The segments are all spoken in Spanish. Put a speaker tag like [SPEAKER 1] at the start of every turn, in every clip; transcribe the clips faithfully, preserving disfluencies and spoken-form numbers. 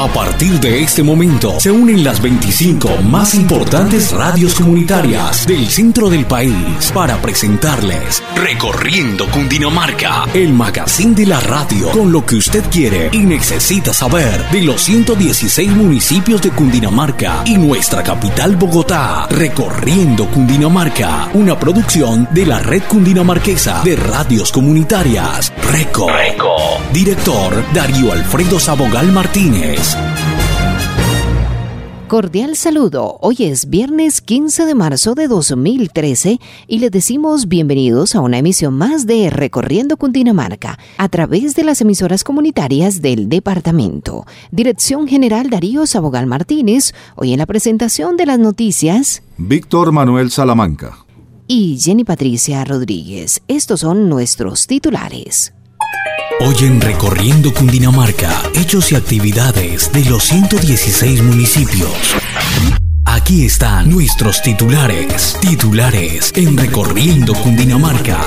[SPEAKER 1] A partir de este momento se unen las veinticinco más importantes radios comunitarias del centro del país para presentarles Recorriendo Cundinamarca, el magazine de la radio con lo que usted quiere y necesita saber de los ciento dieciséis municipios de Cundinamarca y nuestra capital Bogotá. Recorriendo Cundinamarca, una producción de la Red Cundinamarquesa de Radios Comunitarias, RECO. RECO. Director Darío Alfredo Sabogal Martínez.
[SPEAKER 2] Cordial saludo, hoy es viernes quince de marzo de dos mil trece y les decimos bienvenidos a una emisión más de Recorriendo Cundinamarca a través de las emisoras comunitarias del departamento. Dirección General Darío Sabogal Martínez, hoy en la presentación de las noticias
[SPEAKER 3] Víctor Manuel Salamanca
[SPEAKER 2] y Jenny Patricia Rodríguez. Estos son nuestros titulares.
[SPEAKER 1] Hoy en Recorriendo Cundinamarca, hechos y actividades de los ciento dieciséis municipios. Aquí están nuestros titulares. Titulares en Recorriendo Cundinamarca.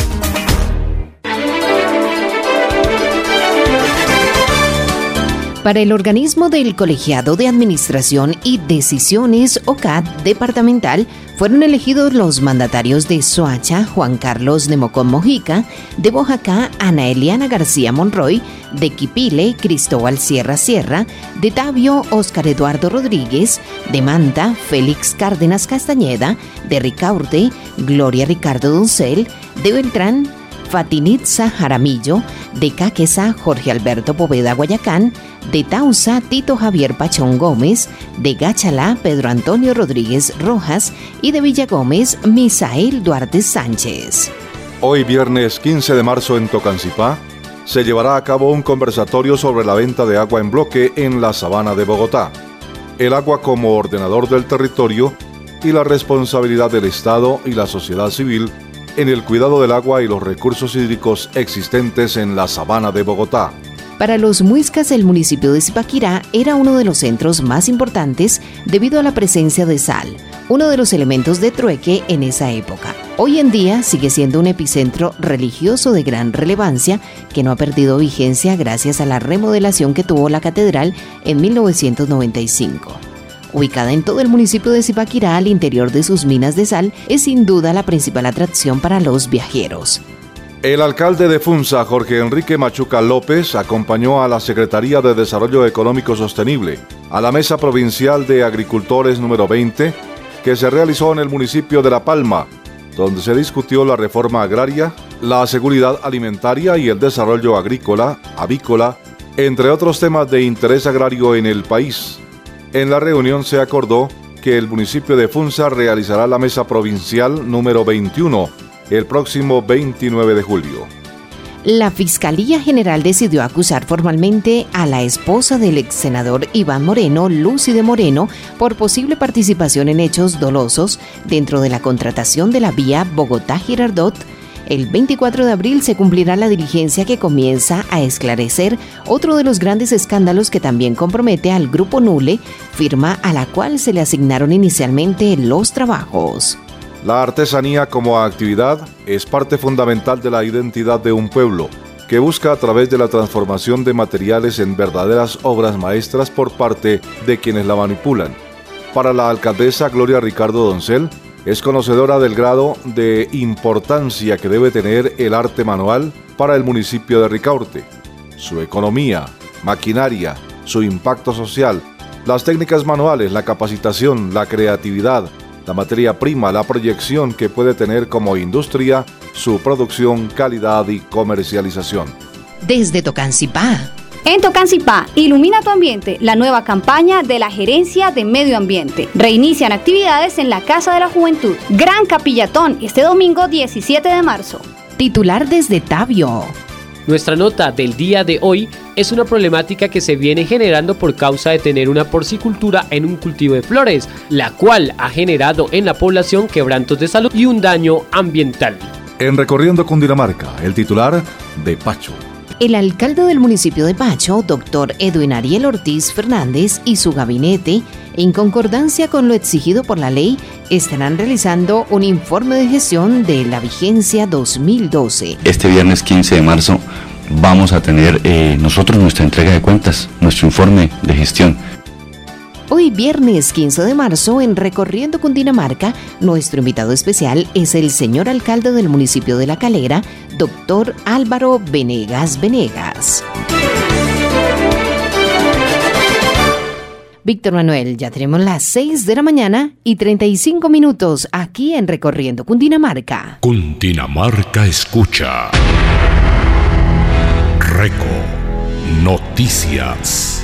[SPEAKER 2] Para el organismo del Colegiado de Administración y Decisiones O C A D departamental, fueron elegidos los mandatarios de Soacha, Juan Carlos Nemocón Mojica, de Bojacá, Ana Eliana García Monroy, de Quipile, Cristóbal Sierra Sierra, de Tabio, Óscar Eduardo Rodríguez, de Manta, Félix Cárdenas Castañeda, de Ricaurte, Gloria Ricardo Doncel, de Beltrán, Fatinitza Jaramillo, de Caquesa, Jorge Alberto Poveda Guayacán, de Tausa, Tito Javier Pachón Gómez, de Gáchala, Pedro Antonio Rodríguez Rojas y de Villa Gómez, Misael Duarte Sánchez.
[SPEAKER 3] Hoy viernes quince de marzo en Tocancipá se llevará a cabo un conversatorio sobre la venta de agua en bloque en la Sabana de Bogotá, el agua como ordenador del territorio y la responsabilidad del Estado y la sociedad civil en el cuidado del agua y los recursos hídricos existentes en la Sabana de Bogotá.
[SPEAKER 2] Para los muiscas, el municipio de Zipaquirá era uno de los centros más importantes debido a la presencia de sal, uno de los elementos de trueque en esa época. Hoy en día sigue siendo un epicentro religioso de gran relevancia que no ha perdido vigencia gracias a la remodelación que tuvo la catedral en mil novecientos noventa y cinco. Ubicada en todo el municipio de Zipaquirá, al interior de sus minas de sal, es sin duda la principal atracción para los viajeros.
[SPEAKER 3] El alcalde de Funza, Jorge Enrique Machuca López, acompañó a la Secretaría de Desarrollo Económico Sostenible a la Mesa Provincial de Agricultores número veinte, que se realizó en el municipio de La Palma, donde se discutió la reforma agraria, la seguridad alimentaria y el desarrollo agrícola, avícola, entre otros temas de interés agrario en el país. En la reunión se acordó que el municipio de Funza realizará la Mesa Provincial número veintiuno el próximo veintinueve de julio.
[SPEAKER 2] La Fiscalía General decidió acusar formalmente a la esposa del ex senador Iván Moreno, Lucy de Moreno, por posible participación en hechos dolosos dentro de la contratación de la vía Bogotá-Girardot. El veinticuatro de abril se cumplirá la diligencia que comienza a esclarecer otro de los grandes escándalos que también compromete al Grupo Nule, firma a la cual se le asignaron inicialmente los trabajos.
[SPEAKER 3] La artesanía como actividad es parte fundamental de la identidad de un pueblo, que busca a través de la transformación de materiales en verdaderas obras maestras por parte de quienes la manipulan. Para la alcaldesa Gloria Ricardo Doncel, es conocedora del grado de importancia que debe tener el arte manual para el municipio de Ricaurte, su economía, maquinaria, su impacto social, las técnicas manuales, la capacitación, la creatividad, la materia prima, la proyección que puede tener como industria, su producción, calidad y comercialización.
[SPEAKER 2] Desde Tocancipá.
[SPEAKER 4] En Tocancipá, ilumina tu ambiente, la nueva campaña de la Gerencia de Medio Ambiente. Reinician actividades en la Casa de la Juventud. Gran Capillatón, este domingo diecisiete de marzo.
[SPEAKER 2] Titular desde Tabio.
[SPEAKER 5] Nuestra nota del día de hoy es una problemática que se viene generando por causa de tener una porcicultura en un cultivo de flores, la cual ha generado en la población quebrantos de salud y un daño ambiental.
[SPEAKER 3] En Recorriendo Cundinamarca, el titular de Pacho.
[SPEAKER 2] El alcalde del municipio de Pacho, doctor Edwin Ariel Ortiz Fernández, y su gabinete, en concordancia con lo exigido por la ley, estarán realizando un informe de gestión de la vigencia dos mil doce.
[SPEAKER 6] Este viernes quince de marzo vamos a tener eh, nosotros nuestra entrega de cuentas, nuestro informe de gestión.
[SPEAKER 2] Hoy viernes quince de marzo en Recorriendo Cundinamarca, nuestro invitado especial es el señor alcalde del municipio de La Calera, doctor Álvaro Venegas Venegas. Víctor Manuel, ya tenemos las seis de la mañana y treinta y cinco minutos aquí en Recorriendo Cundinamarca.
[SPEAKER 1] Cundinamarca escucha. Reco Noticias.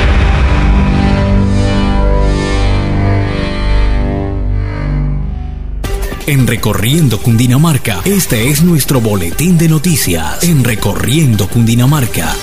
[SPEAKER 1] En Recorriendo Cundinamarca, este es nuestro boletín de noticias. En Recorriendo Cundinamarca.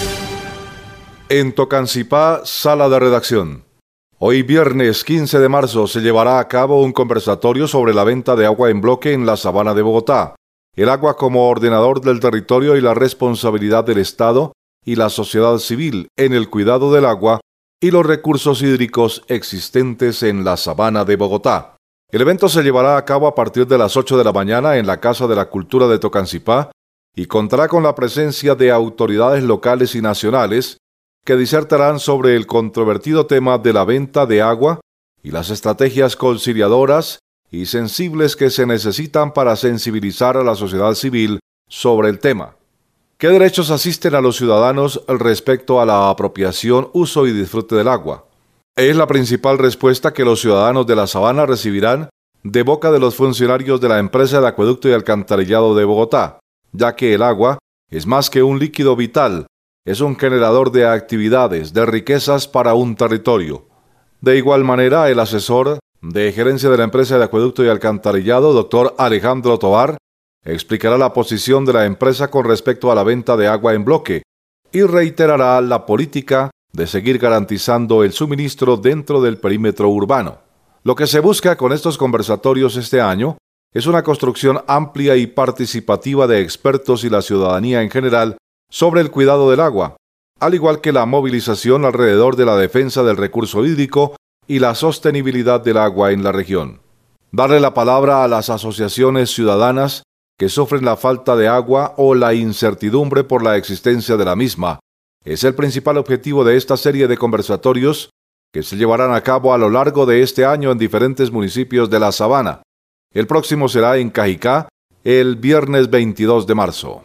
[SPEAKER 3] En Tocancipá, sala de redacción. Hoy viernes quince de marzo se llevará a cabo un conversatorio sobre la venta de agua en bloque en la Sabana de Bogotá. El agua como ordenador del territorio y la responsabilidad del Estado y la sociedad civil en el cuidado del agua y los recursos hídricos existentes en la Sabana de Bogotá. El evento se llevará a cabo a partir de las ocho de la mañana en la Casa de la Cultura de Tocancipá y contará con la presencia de autoridades locales y nacionales que disertarán sobre el controvertido tema de la venta de agua y las estrategias conciliadoras y sensibles que se necesitan para sensibilizar a la sociedad civil sobre el tema. ¿Qué derechos asisten a los ciudadanos respecto a la apropiación, uso y disfrute del agua? Es la principal respuesta que los ciudadanos de la Sabana recibirán de boca de los funcionarios de la empresa de acueducto y alcantarillado de Bogotá, ya que el agua es más que un líquido vital, es un generador de actividades, de riquezas para un territorio. De igual manera, el asesor de gerencia de la empresa de acueducto y alcantarillado, doctor Alejandro Tovar, explicará la posición de la empresa con respecto a la venta de agua en bloque y reiterará la política de seguir garantizando el suministro dentro del perímetro urbano. Lo que se busca con estos conversatorios este año es una construcción amplia y participativa de expertos y la ciudadanía en general sobre el cuidado del agua, al igual que la movilización alrededor de la defensa del recurso hídrico y la sostenibilidad del agua en la región. Darle la palabra a las asociaciones ciudadanas que sufren la falta de agua o la incertidumbre por la existencia de la misma es el principal objetivo de esta serie de conversatorios que se llevarán a cabo a lo largo de este año en diferentes municipios de la Sabana. El próximo será en Cajicá, el viernes veintidós de marzo.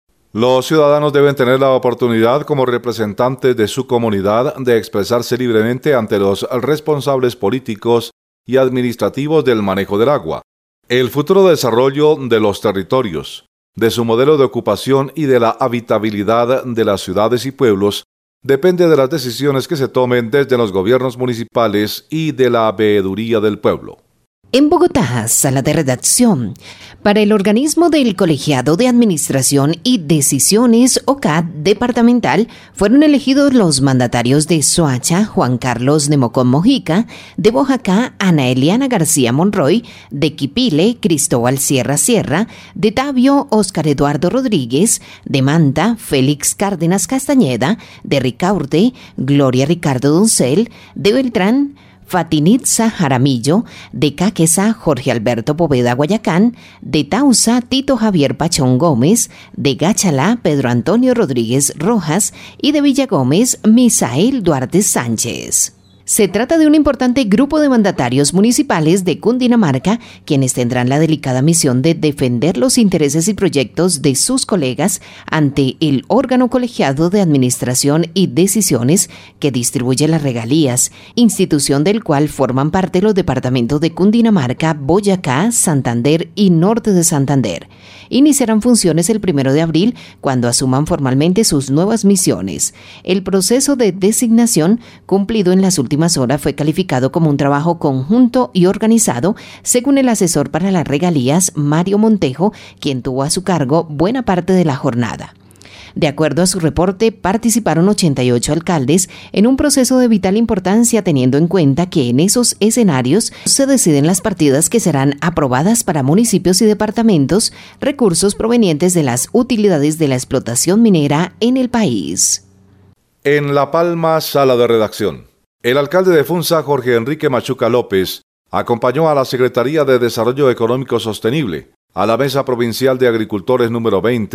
[SPEAKER 3] Los ciudadanos deben tener la oportunidad como representantes de su comunidad de expresarse libremente ante los responsables políticos y administrativos del manejo del agua. El futuro desarrollo de los territorios, de su modelo de ocupación y de la habitabilidad de las ciudades y pueblos depende de las decisiones que se tomen desde los gobiernos municipales y de la veeduría del pueblo.
[SPEAKER 2] En Bogotá, sala de redacción. Para el organismo del Colegiado de Administración y Decisiones O C A D departamental fueron elegidos los mandatarios de Soacha, Juan Carlos Nemocón Mojica, de Boyacá, Ana Eliana García Monroy, de Quipile, Cristóbal Sierra Sierra, de Tabio, Óscar Eduardo Rodríguez, de Manta, Félix Cárdenas Castañeda, de Ricaurte, Gloria Ricardo Doncel, de Beltrán, Fatinitza Jaramillo, de Caquesa, Jorge Alberto Poveda Guayacán, de Tausa, Tito Javier Pachón Gómez, de Gáchala, Pedro Antonio Rodríguez Rojas y de Villa Gómez, Misael Duarte Sánchez. Se trata de un importante grupo de mandatarios municipales de Cundinamarca, quienes tendrán la delicada misión de defender los intereses y proyectos de sus colegas ante el órgano colegiado de administración y decisiones que distribuye las regalías, institución del cual forman parte los departamentos de Cundinamarca, Boyacá, Santander y Norte de Santander. Iniciarán funciones el primero de abril cuando asuman formalmente sus nuevas misiones. El proceso de designación cumplido en las últimas horas fue calificado como un trabajo conjunto y organizado, según el asesor para las regalías, Mario Montejo, quien tuvo a su cargo buena parte de la jornada. De acuerdo a su reporte, participaron ochenta y ocho alcaldes en un proceso de vital importancia, teniendo en cuenta que en esos escenarios se deciden las partidas que serán aprobadas para municipios y departamentos, recursos provenientes de las utilidades de la explotación minera en el país.
[SPEAKER 3] En La Palma, sala de redacción. El alcalde de Funza, Jorge Enrique Machuca López, acompañó a la Secretaría de Desarrollo Económico Sostenible, a la Mesa Provincial de Agricultores número veinte,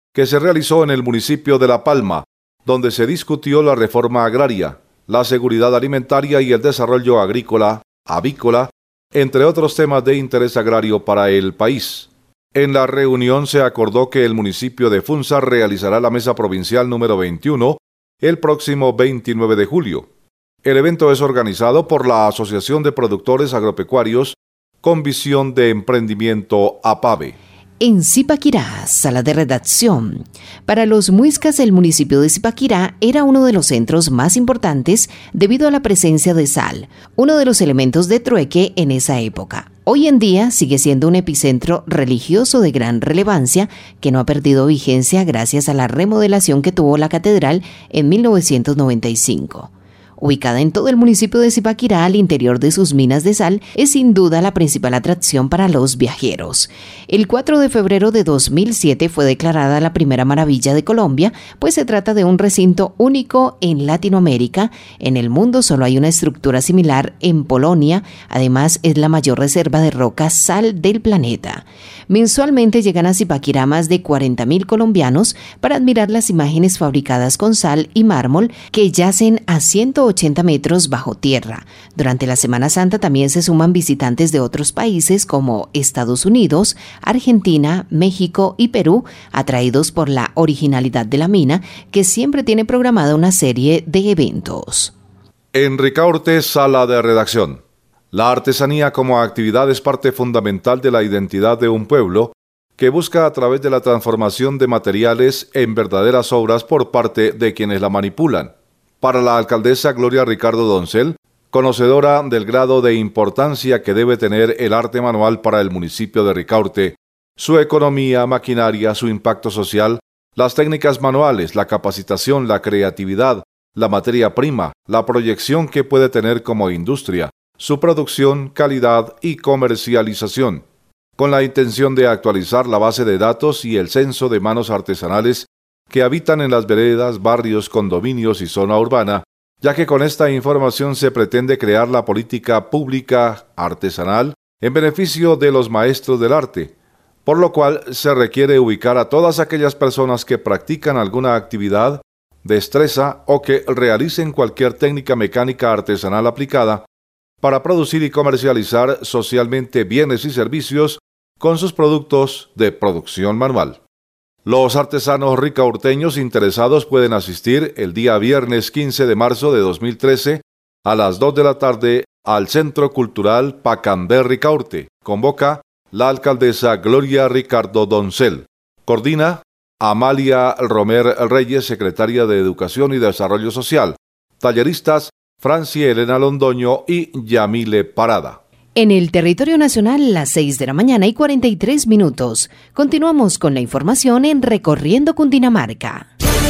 [SPEAKER 3] que se realizó en el municipio de La Palma, donde se discutió la reforma agraria, la seguridad alimentaria y el desarrollo agrícola, avícola, entre otros temas de interés agrario para el país. En la reunión se acordó que el municipio de Funza realizará la mesa provincial número veintiuno el próximo veintinueve de julio. El evento es organizado por la Asociación de Productores Agropecuarios con Visión de Emprendimiento APAVE.
[SPEAKER 2] En Zipaquirá, sala de redacción. Para los muiscas, el municipio de Zipaquirá era uno de los centros más importantes debido a la presencia de sal, uno de los elementos de trueque en esa época. Hoy en día sigue siendo un epicentro religioso de gran relevancia que no ha perdido vigencia gracias a la remodelación que tuvo la catedral en mil novecientos noventa y cinco. Ubicada en todo el municipio de Zipaquirá, al interior de sus minas de sal, es sin duda la principal atracción para los viajeros. El cuatro de febrero de dos mil siete fue declarada la primera maravilla de Colombia, pues se trata de un recinto único en Latinoamérica. En el mundo solo hay una estructura similar en Polonia. Además, es la mayor reserva de roca sal del planeta. Mensualmente llegan a Zipaquirá más de cuarenta mil colombianos para admirar las imágenes fabricadas con sal y mármol que yacen a ciento ochenta metros bajo tierra. Durante la Semana Santa también se suman visitantes de otros países como Estados Unidos, Argentina, México y Perú, atraídos por la originalidad de la mina, que siempre tiene programada una serie de eventos.
[SPEAKER 3] En Ricaurte, sala de redacción. La artesanía como actividad es parte fundamental de la identidad de un pueblo que busca a través de la transformación de materiales en verdaderas obras por parte de quienes la manipulan. Para la alcaldesa Gloria Ricardo Doncel, conocedora del grado de importancia que debe tener el arte manual para el municipio de Ricaurte, su economía, maquinaria, su impacto social, las técnicas manuales, la capacitación, la creatividad, la materia prima, la proyección que puede tener como industria, su producción, calidad y comercialización, con la intención de actualizar la base de datos y el censo de manos artesanales que habitan en las veredas, barrios, condominios y zona urbana, ya que con esta información se pretende crear la política pública artesanal en beneficio de los maestros del arte, por lo cual se requiere ubicar a todas aquellas personas que practican alguna actividad, destreza o que realicen cualquier técnica mecánica artesanal aplicada para producir y comercializar socialmente bienes y servicios con sus productos de producción manual. Los artesanos ricaurteños interesados pueden asistir el día viernes quince de marzo de dos mil trece a las dos de la tarde al Centro Cultural Pacandé Ricaurte. Convoca la alcaldesa Gloria Ricardo Doncel. Coordina Amalia Romer Reyes, secretaria de Educación y Desarrollo Social. Talleristas Francia Elena Londoño y Yamile Parada.
[SPEAKER 2] En el territorio nacional, las seis de la mañana y cuarenta y tres minutos. Continuamos con la información en Recorriendo Cundinamarca.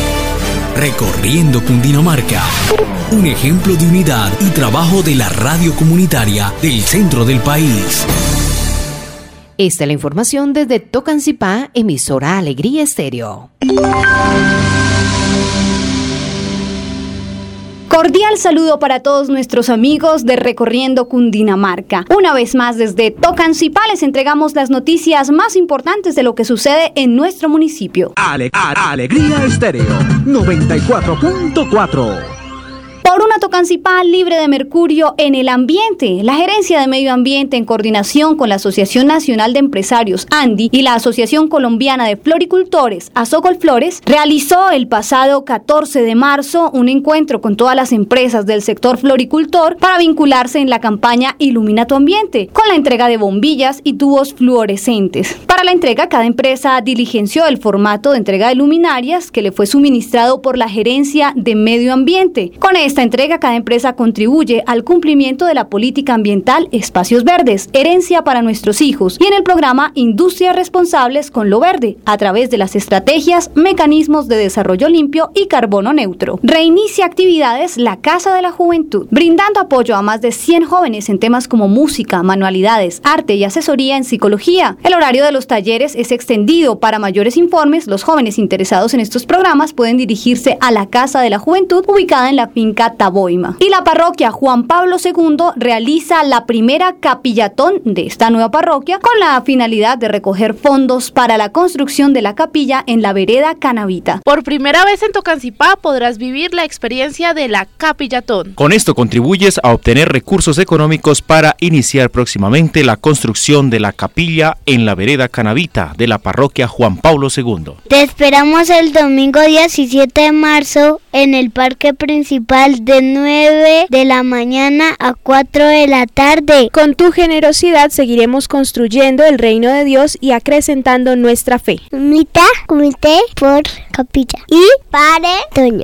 [SPEAKER 1] Recorriendo Cundinamarca. Un ejemplo de unidad y trabajo de la radio comunitaria del centro del país.
[SPEAKER 2] Esta es la información desde Tocancipá, emisora Alegría Estéreo.
[SPEAKER 4] Cordial saludo para todos nuestros amigos de Recorriendo Cundinamarca. Una vez más desde Tocancipá les entregamos las noticias más importantes de lo que sucede en nuestro municipio.
[SPEAKER 7] Ale- a- Alegría Estéreo noventa y cuatro punto cuatro.
[SPEAKER 4] Por una Tocancipá libre de mercurio en el ambiente, la Gerencia de Medio Ambiente, en coordinación con la Asociación Nacional de Empresarios ANDI y la Asociación Colombiana de Floricultores Azocolflores, realizó el pasado catorce de marzo un encuentro con todas las empresas del sector floricultor para vincularse en la campaña Ilumina tu Ambiente, con la entrega de bombillas y tubos fluorescentes. Para la entrega, cada empresa diligenció el formato de entrega de luminarias que le fue suministrado por la Gerencia de Medio Ambiente. Con esta entrega, cada empresa contribuye al cumplimiento de la política ambiental Espacios Verdes, herencia para nuestros hijos, y en el programa Industrias Responsables con lo Verde, a través de las estrategias, mecanismos de desarrollo limpio y carbono neutro. Reinicia actividades la Casa de la Juventud, brindando apoyo a más de cien jóvenes en temas como música, manualidades, arte y asesoría en psicología. El horario de los talleres es extendido. Para mayores informes, los jóvenes interesados en estos programas pueden dirigirse a la Casa de la Juventud, ubicada en la finca Taboya. Toima. Y la parroquia Juan Pablo segundo realiza la primera capillatón de esta nueva parroquia con la finalidad de recoger fondos para la construcción de la capilla en la vereda Canavita.
[SPEAKER 8] Por primera vez en Tocancipá podrás vivir la experiencia de la capillatón.
[SPEAKER 9] Con esto contribuyes a obtener recursos económicos para iniciar próximamente la construcción de la capilla en la vereda Canavita de la parroquia Juan Pablo segundo.
[SPEAKER 10] Te esperamos el domingo diecisiete de marzo en el parque principal de nueve de la mañana a cuatro de la tarde.
[SPEAKER 11] Con tu generosidad seguiremos construyendo el reino de Dios y acrecentando nuestra fe.
[SPEAKER 10] Mitad comité por capilla y padre Toño.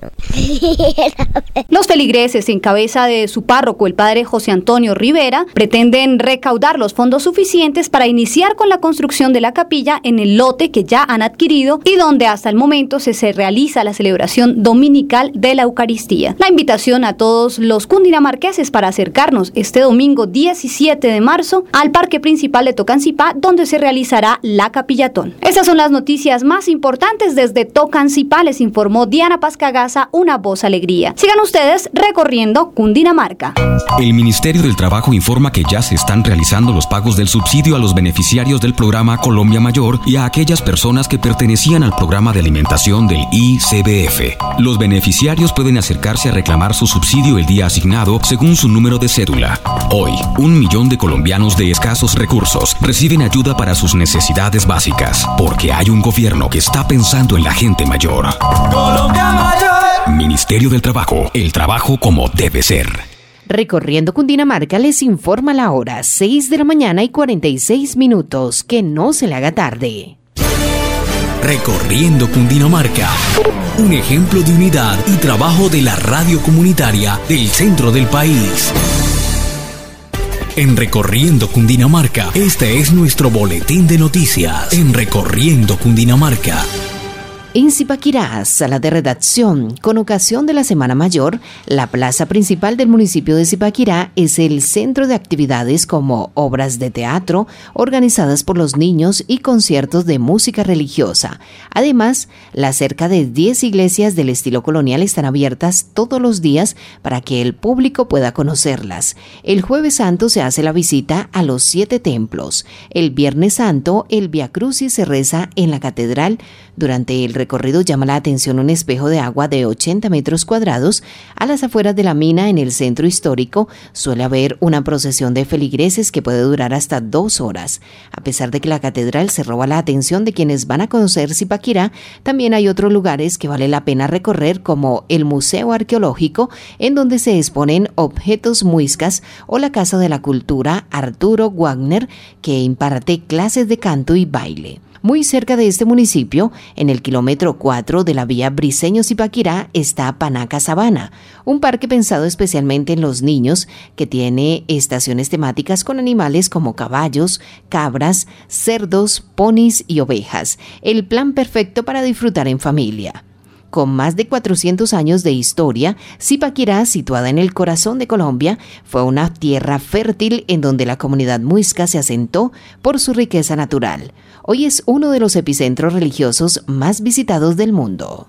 [SPEAKER 4] Los feligreses, en cabeza de su párroco, el padre José Antonio Rivera, pretenden recaudar los fondos suficientes para iniciar con la construcción de la capilla en el lote que ya han adquirido y donde hasta el momento se, se realiza la celebración dominical de la Eucaristía. La invitación a todos los cundinamarqueses para acercarnos este domingo diecisiete de marzo al parque principal de Tocancipá, donde se realizará la capillatón. Estas son las noticias más importantes desde Tocancipá, les informó Diana Pascagasa, Una Voz Alegría. Sigan ustedes recorriendo Cundinamarca.
[SPEAKER 1] El Ministerio del Trabajo informa que ya se están realizando los pagos del subsidio a los beneficiarios del programa Colombia Mayor y a aquellas personas que pertenecían al programa de alimentación del I C B F. Los beneficiarios pueden acercarse a reclamar su subsidio el día asignado según su número de cédula. Hoy, un millón de colombianos de escasos recursos reciben ayuda para sus necesidades básicas, porque hay un gobierno que está pensando en la gente mayor. Colombia Mayor. Ministerio del Trabajo, el trabajo como debe ser.
[SPEAKER 2] Recorriendo Cundinamarca les informa la hora, seis de la mañana y cuarenta y seis minutos, que no se le haga tarde.
[SPEAKER 1] Recorriendo Cundinamarca, un ejemplo de unidad y trabajo de la radio comunitaria del centro del país. En Recorriendo Cundinamarca, este es nuestro boletín de noticias. En Recorriendo Cundinamarca.
[SPEAKER 2] En Zipaquirá, sala de redacción, con ocasión de la Semana Mayor, la plaza principal del municipio de Zipaquirá es el centro de actividades como obras de teatro organizadas por los niños y conciertos de música religiosa. Además, las cerca de diez iglesias del estilo colonial están abiertas todos los días para que el público pueda conocerlas. El Jueves Santo se hace la visita a los siete templos. El Viernes Santo, el Vía Crucis se reza en la catedral. Durante el recorrido llama la atención un espejo de agua de ochenta metros cuadrados. A las afueras de la mina, en el centro histórico, suele haber una procesión de feligreses que puede durar hasta dos horas. A pesar de que la catedral se roba la atención de quienes van a conocer Zipaquirá, también hay otros lugares que vale la pena recorrer, como el Museo Arqueológico, en donde se exponen objetos muiscas, o la Casa de la Cultura Arturo Wagner, que imparte clases de canto y baile. Muy cerca de este municipio, en el kilómetro cuatro de la vía Briceño-Zipaquirá, está Panaca Sabana, un parque pensado especialmente en los niños que tiene estaciones temáticas con animales como caballos, cabras, cerdos, ponis y ovejas. El plan perfecto para disfrutar en familia. Con más de cuatrocientos años de historia, Zipaquirá, situada en el corazón de Colombia, fue una tierra fértil en donde la comunidad muisca se asentó por su riqueza natural. Hoy es uno de los epicentros religiosos más visitados del mundo.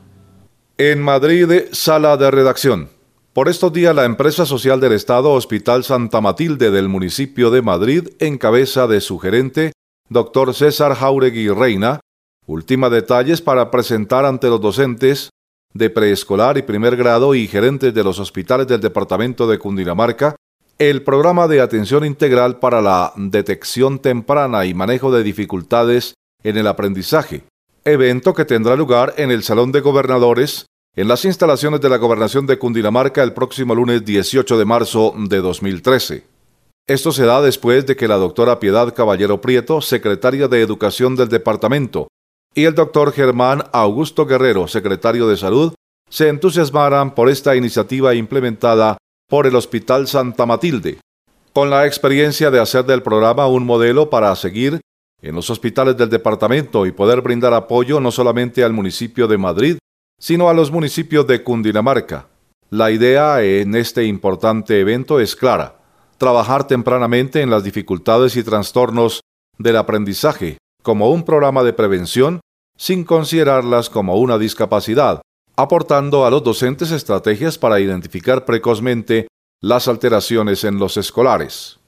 [SPEAKER 3] En Madrid, sala de redacción. Por estos días, la empresa social del Estado Hospital Santa Matilde del municipio de Madrid, en cabeza de su gerente, doctor César Jauregui Reina, ultima detalles para presentar ante los docentes de preescolar y primer grado y gerentes de los hospitales del departamento de Cundinamarca el programa de atención integral para la detección temprana y manejo de dificultades en el aprendizaje, evento que tendrá lugar en el Salón de Gobernadores en las instalaciones de la Gobernación de Cundinamarca el próximo lunes dieciocho de marzo de dos mil trece. Esto se da después de que la doctora Piedad Caballero Prieto, secretaria de Educación del departamento, y el doctor Germán Augusto Guerrero, secretario de Salud, se entusiasmaran por esta iniciativa implementada por el Hospital Santa Matilde, con la experiencia de hacer del programa un modelo para seguir en los hospitales del departamento y poder brindar apoyo no solamente al municipio de Madrid, sino a los municipios de Cundinamarca. La idea en este importante evento es clara: trabajar tempranamente en las dificultades y trastornos del aprendizaje como un programa de prevención sin considerarlas como una discapacidad, aportando a los docentes estrategias para identificar precozmente las alteraciones en los escolares.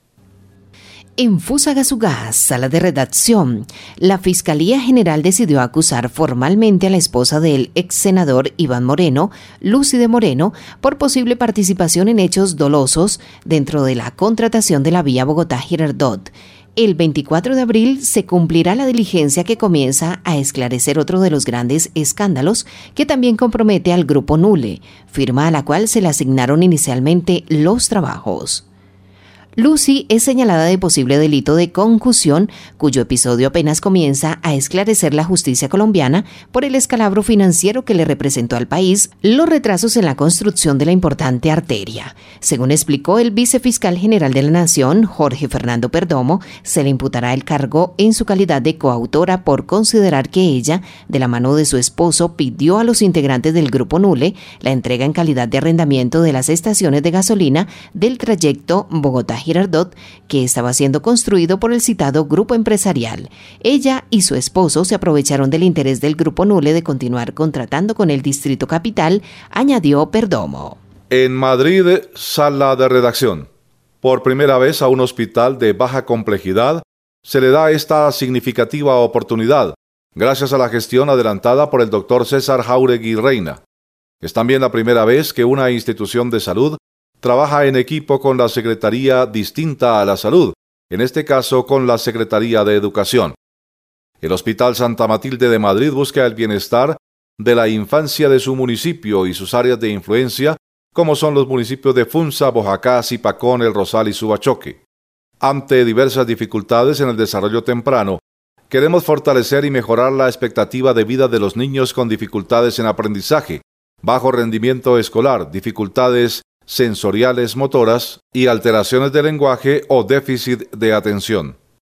[SPEAKER 2] En Fusagasugá, sala de redacción, la Fiscalía General decidió acusar formalmente a la esposa del ex senador Iván Moreno, Lucy de Moreno, por posible participación en hechos dolosos dentro de la contratación de la vía Bogotá-Girardot. El veinticuatro de abril se cumplirá la diligencia que comienza a esclarecer otro de los grandes escándalos que también compromete al Grupo Nule, firma a la cual se le asignaron inicialmente los trabajos. Lucy es señalada de posible delito de concusión, cuyo episodio apenas comienza a esclarecer la justicia colombiana por el escalabro financiero que le representó al país los retrasos en la construcción de la importante arteria. Según explicó el vicefiscal general de la Nación, Jorge Fernando Perdomo, se le imputará el cargo en su calidad de coautora por considerar que ella, de la mano de su esposo, pidió a los integrantes del Grupo Nule la entrega en calidad de arrendamiento de las estaciones de gasolina del trayecto Bogotá-Girardot, que estaba siendo construido por el citado grupo empresarial. Ella y su esposo se aprovecharon del interés del Grupo Nule de continuar contratando con el Distrito Capital, añadió Perdomo.
[SPEAKER 3] En Madrid, sala de redacción. Por primera vez a un hospital de baja complejidad se le da esta significativa oportunidad, gracias a la gestión adelantada por el doctor César Jáuregui Reina. Es también la primera vez que una institución de salud trabaja en equipo con la Secretaría distinta a la Salud, en este caso con la Secretaría de Educación. El Hospital Santa Matilde de Madrid busca el bienestar de la infancia de su municipio y sus áreas de influencia, como son los municipios de Funza, Boyacá, Zipacón, El Rosal y Subachoque. Ante diversas dificultades en el desarrollo temprano, queremos fortalecer y mejorar la expectativa de vida de los niños con dificultades en aprendizaje, bajo rendimiento escolar, dificultades sensoriales motoras y alteraciones de lenguaje o déficit de atención.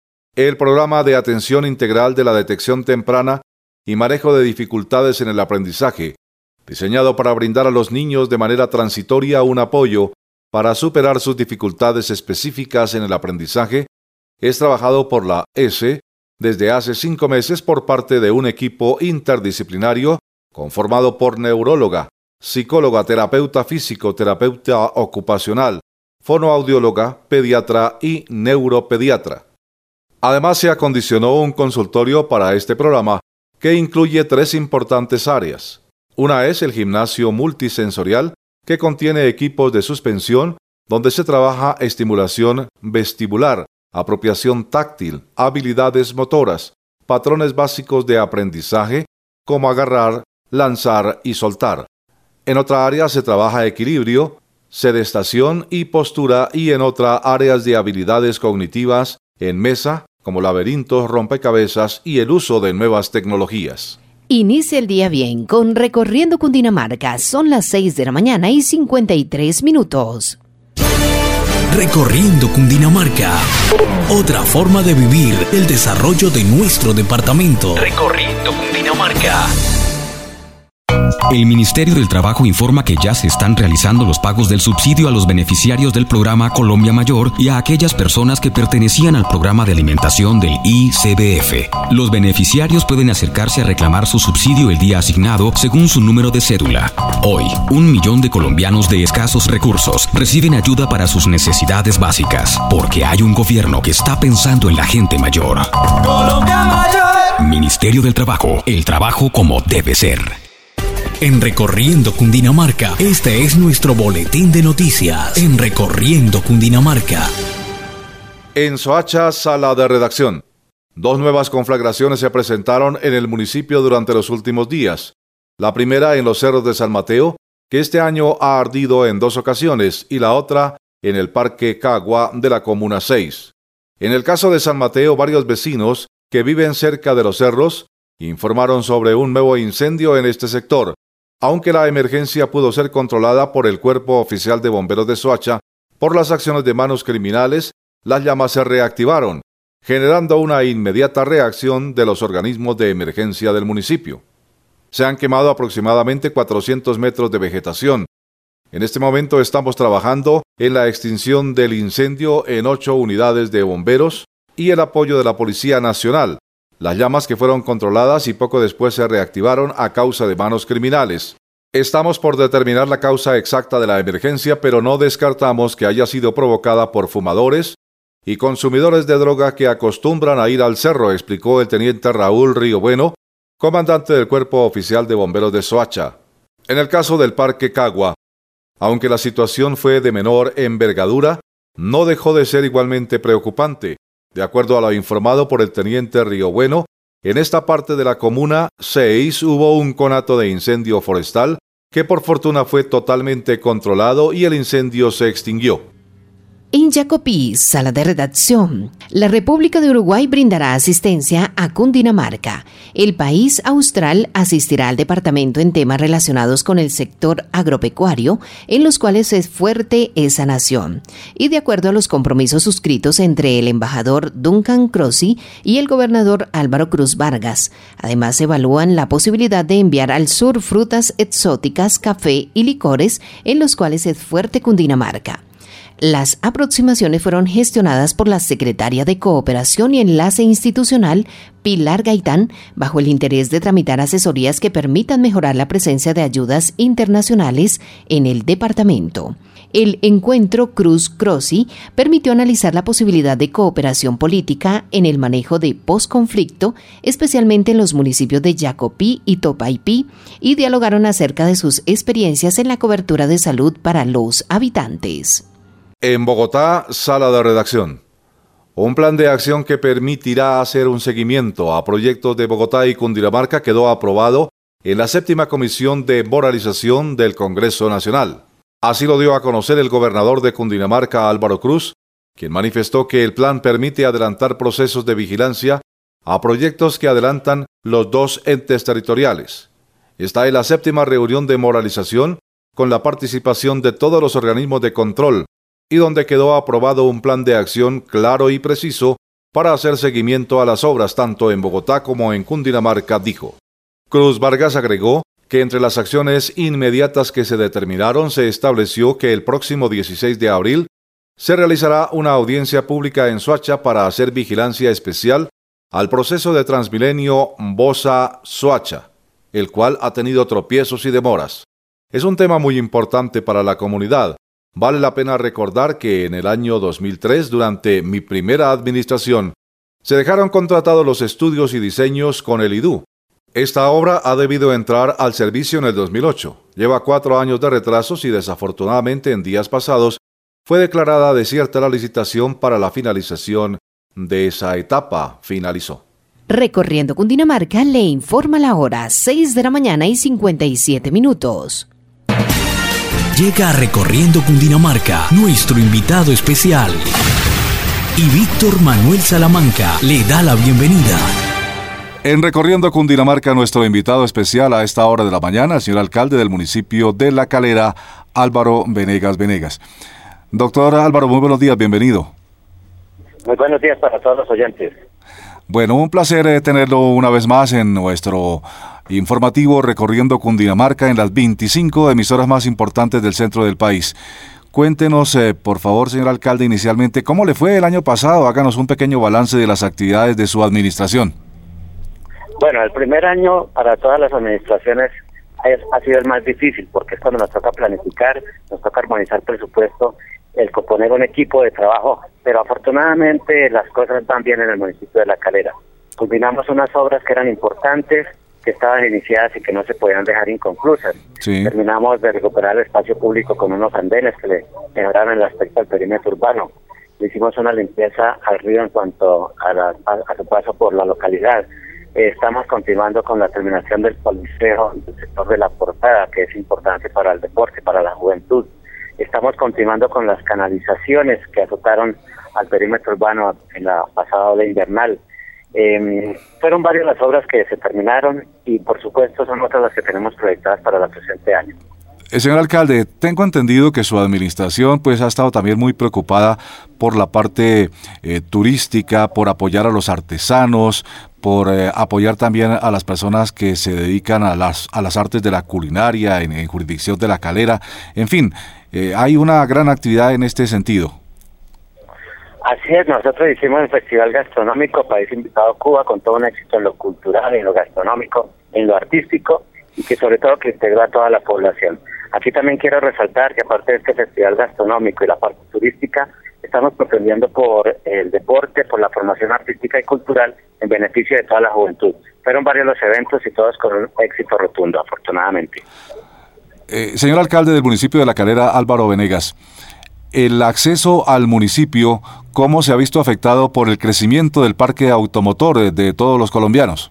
[SPEAKER 3] El programa de atención integral de la detección temprana y manejo de dificultades en el aprendizaje, diseñado para brindar a los niños de manera transitoria un apoyo para superar sus dificultades específicas en el aprendizaje, es trabajado por la E S E desde hace cinco meses por parte de un equipo interdisciplinario conformado por neuróloga, psicóloga, terapeuta físico, terapeuta ocupacional, fonoaudióloga, pediatra y neuropediatra. Además, se acondicionó un consultorio para este programa que incluye tres importantes áreas. Una es el gimnasio multisensorial, que contiene equipos de suspensión, donde se trabaja estimulación vestibular, apropiación táctil, habilidades motoras, patrones básicos de aprendizaje, como agarrar, lanzar y soltar. En otra área se trabaja equilibrio, sedestación y postura, y en otra áreas de habilidades cognitivas en mesa, como laberintos, rompecabezas y el uso de nuevas tecnologías.
[SPEAKER 2] Inicia el día bien con Recorriendo Cundinamarca. Son las seis de la mañana y cincuenta y tres minutos.
[SPEAKER 1] Recorriendo Cundinamarca. Otra forma de vivir el desarrollo de nuestro departamento. Recorriendo Cundinamarca.
[SPEAKER 12] El Ministerio del Trabajo informa que ya se están realizando los pagos del subsidio a los beneficiarios del programa Colombia Mayor y a aquellas personas que pertenecían al programa de alimentación del I C B F. Los beneficiarios pueden acercarse a reclamar su subsidio el día asignado según su número de cédula. Hoy, un millón de colombianos de escasos recursos reciben ayuda para sus necesidades básicas, porque hay un gobierno que está pensando en la gente mayor. Colombia Mayor. Ministerio del Trabajo, el trabajo como debe ser.
[SPEAKER 1] En Recorriendo Cundinamarca, este es nuestro boletín de noticias. En Recorriendo Cundinamarca.
[SPEAKER 3] En Soacha, sala de redacción. Dos nuevas conflagraciones se presentaron en el municipio durante los últimos días. La primera en los cerros de San Mateo, que este año ha ardido en dos ocasiones, y la otra en el Parque Cagua de la Comuna seis. En el caso de San Mateo, varios vecinos que viven cerca de los cerros informaron sobre un nuevo incendio en este sector. Aunque la emergencia pudo ser controlada por el Cuerpo Oficial de Bomberos de Soacha, por las acciones de manos criminales, las llamas se reactivaron, generando una inmediata reacción de los organismos de emergencia del municipio. Se han quemado aproximadamente cuatrocientos metros de vegetación. En este momento estamos trabajando en la extinción del incendio en ocho unidades de bomberos y el apoyo de la Policía Nacional. Las llamas que fueron controladas y poco después se reactivaron a causa de manos criminales. Estamos por determinar la causa exacta de la emergencia, pero no descartamos que haya sido provocada por fumadores y consumidores de droga que acostumbran a ir al cerro, explicó el teniente Raúl Río Bueno, comandante del Cuerpo Oficial de Bomberos de Soacha. En el caso del Parque Cagua, aunque la situación fue de menor envergadura, no dejó de ser igualmente preocupante. De acuerdo a lo informado por el teniente Río Bueno, en esta parte de la comuna seis hubo un conato de incendio forestal que por fortuna fue totalmente controlado y el incendio se extinguió.
[SPEAKER 2] En Jacopí, sala de redacción, la República de Uruguay brindará asistencia a Cundinamarca. El país austral asistirá al departamento en temas relacionados con el sector agropecuario, en los cuales es fuerte esa nación. Y de acuerdo a los compromisos suscritos entre el embajador Duncan Crossi y el gobernador Álvaro Cruz Vargas, además evalúan la posibilidad de enviar al sur frutas exóticas, café y licores, en los cuales es fuerte Cundinamarca. Las aproximaciones fueron gestionadas por la secretaria de Cooperación y Enlace Institucional, Pilar Gaitán, bajo el interés de tramitar asesorías que permitan mejorar la presencia de ayudas internacionales en el departamento. El encuentro Cruz-Crossi permitió analizar la posibilidad de cooperación política en el manejo de posconflicto, especialmente en los municipios de Jacopí y Topaipí, y dialogaron acerca de sus experiencias en la cobertura de salud para los habitantes.
[SPEAKER 3] En Bogotá, sala de redacción. Un plan de acción que permitirá hacer un seguimiento a proyectos de Bogotá y Cundinamarca quedó aprobado en la séptima comisión de moralización del Congreso Nacional. Así lo dio a conocer el gobernador de Cundinamarca, Álvaro Cruz, quien manifestó que el plan permite adelantar procesos de vigilancia a proyectos que adelantan los dos entes territoriales. Está en la séptima reunión de moralización con la participación de todos los organismos de control, y donde quedó aprobado un plan de acción claro y preciso para hacer seguimiento a las obras tanto en Bogotá como en Cundinamarca, dijo. Cruz Vargas agregó que entre las acciones inmediatas que se determinaron se estableció que el próximo dieciséis de abril se realizará una audiencia pública en Soacha para hacer vigilancia especial al proceso de Transmilenio Bosa-Soacha, el cual ha tenido tropiezos y demoras. Es un tema muy importante para la comunidad. Vale la pena recordar que en el año dos mil tres, durante mi primera administración, se dejaron contratados los estudios y diseños con el I D U. Esta obra ha debido entrar al servicio en el dos mil ocho. Lleva cuatro años de retrasos y desafortunadamente en días pasados fue declarada desierta la licitación para la finalización de esa etapa. Finalizó.
[SPEAKER 2] Recorriendo Cundinamarca le informa la hora, seis de la mañana y cincuenta y siete minutos.
[SPEAKER 1] Llega Recorriendo Cundinamarca, nuestro invitado especial. Y Víctor Manuel Salamanca le da la bienvenida.
[SPEAKER 3] En Recorriendo Cundinamarca, nuestro invitado especial a esta hora de la mañana, el señor alcalde del municipio de La Calera, Álvaro Venegas Venegas. Doctor Álvaro, muy buenos días, bienvenido.
[SPEAKER 13] Muy buenos días para todos los oyentes.
[SPEAKER 3] Bueno, un placer eh, tenerlo una vez más en nuestro informativo Recorriendo Cundinamarca en las veinticinco emisoras más importantes del centro del país. Cuéntenos, eh, por favor, señor alcalde, inicialmente, ¿cómo le fue el año pasado? Háganos un pequeño balance de las actividades de su administración.
[SPEAKER 13] Bueno, el primer año para todas las administraciones es, ha sido el más difícil, porque es cuando nos toca planificar, nos toca armonizar presupuesto, el componer un equipo de trabajo, pero afortunadamente las cosas van bien en el municipio de La Calera. Culminamos unas obras que eran importantes, que estaban iniciadas y que no se podían dejar inconclusas. Sí. Terminamos de recuperar el espacio público con unos andenes que le mejoraron el aspecto del perímetro urbano. Le hicimos una limpieza al río en cuanto a, la, a, a su paso por la localidad. Eh, estamos continuando con la terminación del coliseo del sector de la Portada, que es importante para el deporte, para la juventud. Estamos continuando con las canalizaciones que azotaron al perímetro urbano en la pasada ola invernal. Eh, fueron varias las obras que se terminaron y por supuesto son otras las que tenemos proyectadas para el presente año.
[SPEAKER 3] Eh, señor alcalde, tengo entendido que su administración pues ha estado también muy preocupada por la parte eh, turística, por apoyar a los artesanos, por eh, apoyar también a las personas que se dedican a las a las artes de la culinaria en, en jurisdicción de La Calera. En fin, eh, hay una gran actividad en este sentido.
[SPEAKER 13] Así es, nosotros hicimos el Festival Gastronómico País Invitado Cuba con todo un éxito en lo cultural, en lo gastronómico, en lo artístico, y que sobre todo que integró a toda la población. Aquí también quiero resaltar que aparte de este festival gastronómico y la parte turística, estamos proponiendo por el deporte, por la formación artística y cultural en beneficio de toda la juventud. Fueron varios los eventos y todos con un éxito rotundo, afortunadamente.
[SPEAKER 3] Eh, señor alcalde del municipio de La Calera, Álvaro Venegas, el acceso al municipio, ¿cómo se ha visto afectado por el crecimiento del parque automotor de, de todos los colombianos?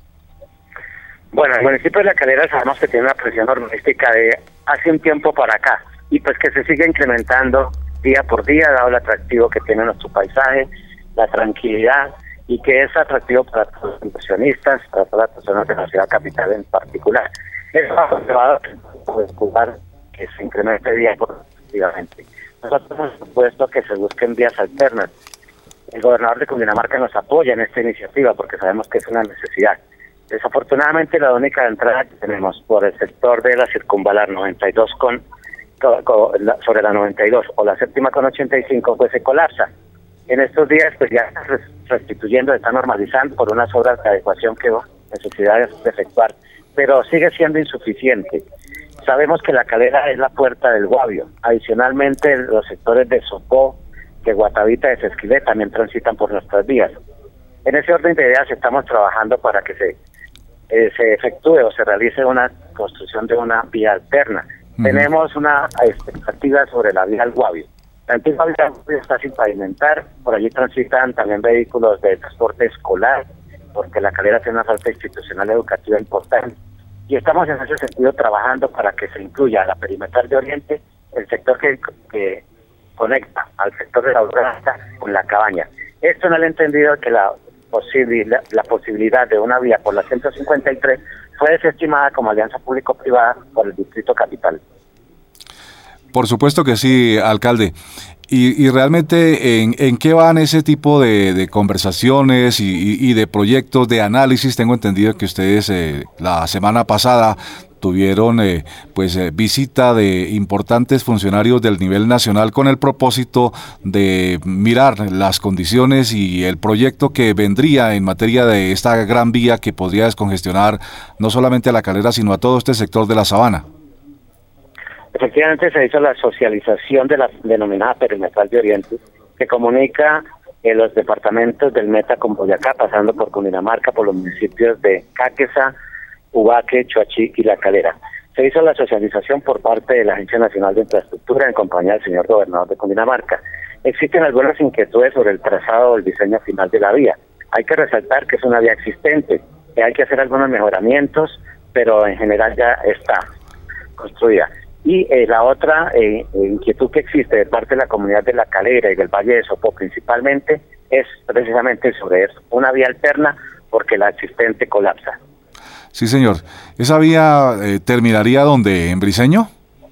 [SPEAKER 13] Bueno, el municipio de La Calera sabemos que tiene una presión urbanística de hace un tiempo para acá y pues que se sigue incrementando día por día, dado el atractivo que tiene nuestro paisaje, la tranquilidad y que es atractivo para todos los inversionistas, para todas las personas de la ciudad capital en particular. Eso va a jugar que se incremente día por día. Nosotros hemos propuesto que se busquen vías alternas. El gobernador de Cundinamarca nos apoya en esta iniciativa porque sabemos que es una necesidad. Desafortunadamente la única entrada que tenemos por el sector de la circunvalar noventa y dos con, con, con la, sobre la noventa y dos o la séptima con ochenta y cinco pues se colapsa. En estos días pues ya está restituyendo, está normalizando por unas obras de adecuación que necesidades de efectuar, pero sigue siendo insuficiente. Sabemos que La Calera es la puerta del Guavio. Adicionalmente los sectores de Sopó, de Guatavita, de Sesquilé también transitan por nuestras vías. En ese orden de ideas estamos trabajando para que se Eh, se efectúe o se realice una construcción de una vía alterna. Uh-huh. Tenemos una expectativa sobre la vía al Guavio. La antigua vía al Guavio está sin pavimentar, por allí transitan también vehículos de transporte escolar, porque La Calera tiene una falta institucional educativa importante. Y estamos en ese sentido trabajando para que se incluya a la perimetral de Oriente, el sector que, que conecta al sector de la Urraca con la Cabaña. Esto no le he entendido que la Posibilidad, la posibilidad de una vía por la ciento cincuenta y tres fue desestimada como alianza público-privada por el Distrito Capital.
[SPEAKER 3] Por supuesto que sí, alcalde. Y, y realmente, ¿en, ¿en qué van ese tipo de, de conversaciones y, y, y de proyectos de análisis? Tengo entendido que ustedes eh, la semana pasada tuvieron eh, pues eh, visita de importantes funcionarios del nivel nacional con el propósito de mirar las condiciones y el proyecto que vendría en materia de esta gran vía que podría descongestionar no solamente a La Calera, sino a todo este sector de la Sabana.
[SPEAKER 13] Efectivamente se hizo la socialización de la denominada perimetral de Oriente, que comunica eh, los departamentos del Meta con Boyacá, pasando por Cundinamarca, por los municipios de Caquesa, Ubaque, Choachí y La Calera. Se hizo la socialización por parte de la Agencia Nacional de Infraestructura en compañía del señor gobernador de Cundinamarca. Existen algunas inquietudes sobre el trazado o el diseño final de la vía. Hay que resaltar que es una vía existente, que hay que hacer algunos mejoramientos, pero en general ya está construida. Y eh, la otra eh, inquietud que existe de parte de la comunidad de La Calera y del Valle de Sopó principalmente es precisamente sobre eso, una vía alterna porque la existente colapsa.
[SPEAKER 3] Sí, señor. ¿Esa vía eh, terminaría dónde? ¿En Briceño?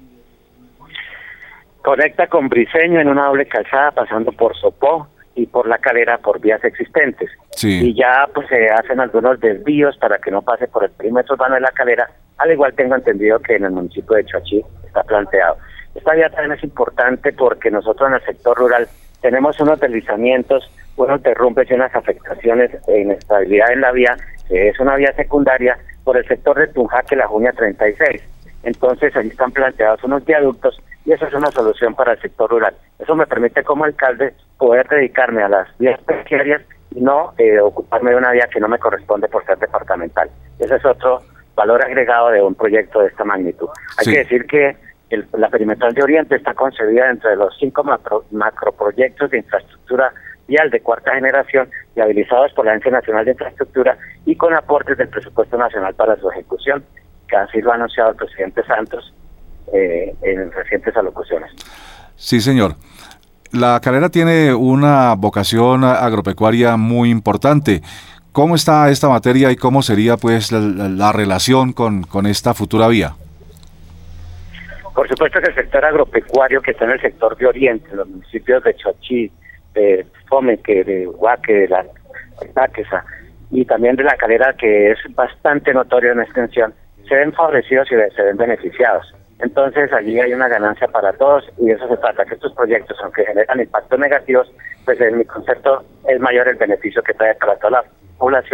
[SPEAKER 13] Conecta con Briceño en una doble calzada pasando por Sopó y por La Calera por vías existentes.
[SPEAKER 3] Sí.
[SPEAKER 13] Y ya pues se hacen algunos desvíos para que no pase por el perímetro urbano de La Calera, al igual tengo entendido que en el municipio de Choachí está planteado. Esta vía también es importante porque nosotros en el sector rural tenemos unos deslizamientos, unos derrumbes y unas afectaciones e inestabilidad en la vía, que es una vía secundaria, por el sector de Tunjaque, La Junia treinta y seis. Entonces allí están planteados unos viaductos y eso es una solución para el sector rural. Eso me permite como alcalde poder dedicarme a las vías terciarias y no eh, ocuparme de una vía que no me corresponde por ser departamental. Ese es otro valor agregado de un proyecto de esta magnitud. Hay sí. que decir que el, la perimetral de Oriente está concebida dentro de los cinco macro, macroproyectos de infraestructura vial de cuarta generación viabilizados por la Agencia Nacional de Infraestructura y con aportes del presupuesto nacional para su ejecución, que así lo ha anunciado el presidente Santos eh, en recientes alocuciones.
[SPEAKER 3] Sí, señor. La Calera tiene una vocación agropecuaria muy importante. ¿Cómo está esta materia y cómo sería pues la, la, la relación con, con esta futura vía?
[SPEAKER 13] Por supuesto que el sector agropecuario que está en el sector de Oriente, en los municipios de Choachí, de Fomeque, de Huaque, de la Caquesa y también de La Calera, que es bastante notorio en extensión, se ven favorecidos y se ven beneficiados. Entonces allí hay una ganancia para todos y de eso se trata, que estos proyectos, aunque generan impactos negativos, pues en mi concepto es mayor el beneficio que trae para toda la población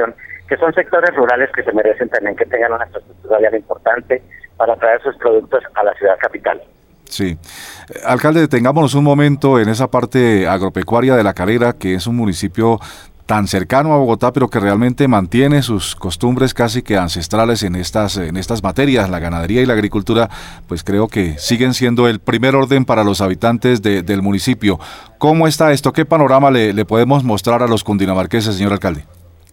[SPEAKER 13] que son sectores rurales que se merecen también que tengan una infraestructura vial importante para traer sus productos a la ciudad capital.
[SPEAKER 3] Sí. Alcalde, detengámonos un momento en esa parte agropecuaria de La Calera, que es un municipio tan cercano a Bogotá, pero que realmente mantiene sus costumbres casi que ancestrales en estas, en estas materias. La ganadería y la agricultura, pues creo que siguen siendo el primer orden para los habitantes de, del municipio. ¿Cómo está esto? ¿Qué panorama le, le podemos mostrar a los cundinamarqueses, señor alcalde?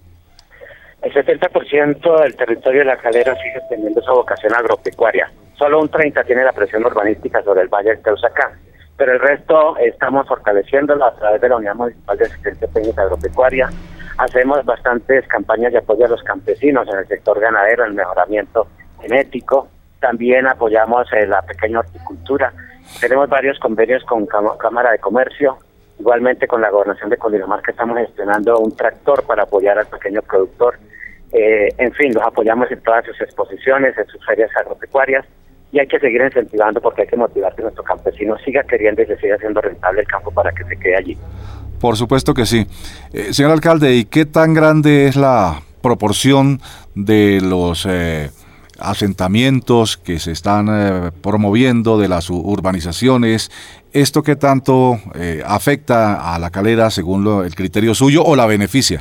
[SPEAKER 13] El setenta por ciento del territorio de La Calera sigue teniendo esa vocación agropecuaria. Solo un treinta por ciento tiene la presión urbanística sobre el Valle del Teusaca, pero el resto estamos fortaleciéndolo a través de la Unidad Municipal de Asistencia Técnica Agropecuaria. Hacemos bastantes campañas de apoyo a los campesinos en el sector ganadero, en el mejoramiento genético. También apoyamos eh, la pequeña horticultura. Tenemos varios convenios con Cam- Cámara de Comercio. Igualmente con la Gobernación de Cundinamarca estamos gestionando un tractor para apoyar al pequeño productor. Eh, en fin, los apoyamos en todas sus exposiciones, en sus ferias agropecuarias, y hay que seguir incentivando porque hay que motivar que nuestro campesino siga queriendo y se siga haciendo rentable el campo para que se quede allí.
[SPEAKER 3] Por supuesto que sí. Eh, señor alcalde, ¿y qué tan grande es la proporción de los eh, asentamientos que se están eh, promoviendo, de las urbanizaciones? ¿Esto qué tanto eh, afecta a La Calera según lo, el criterio suyo o la beneficia?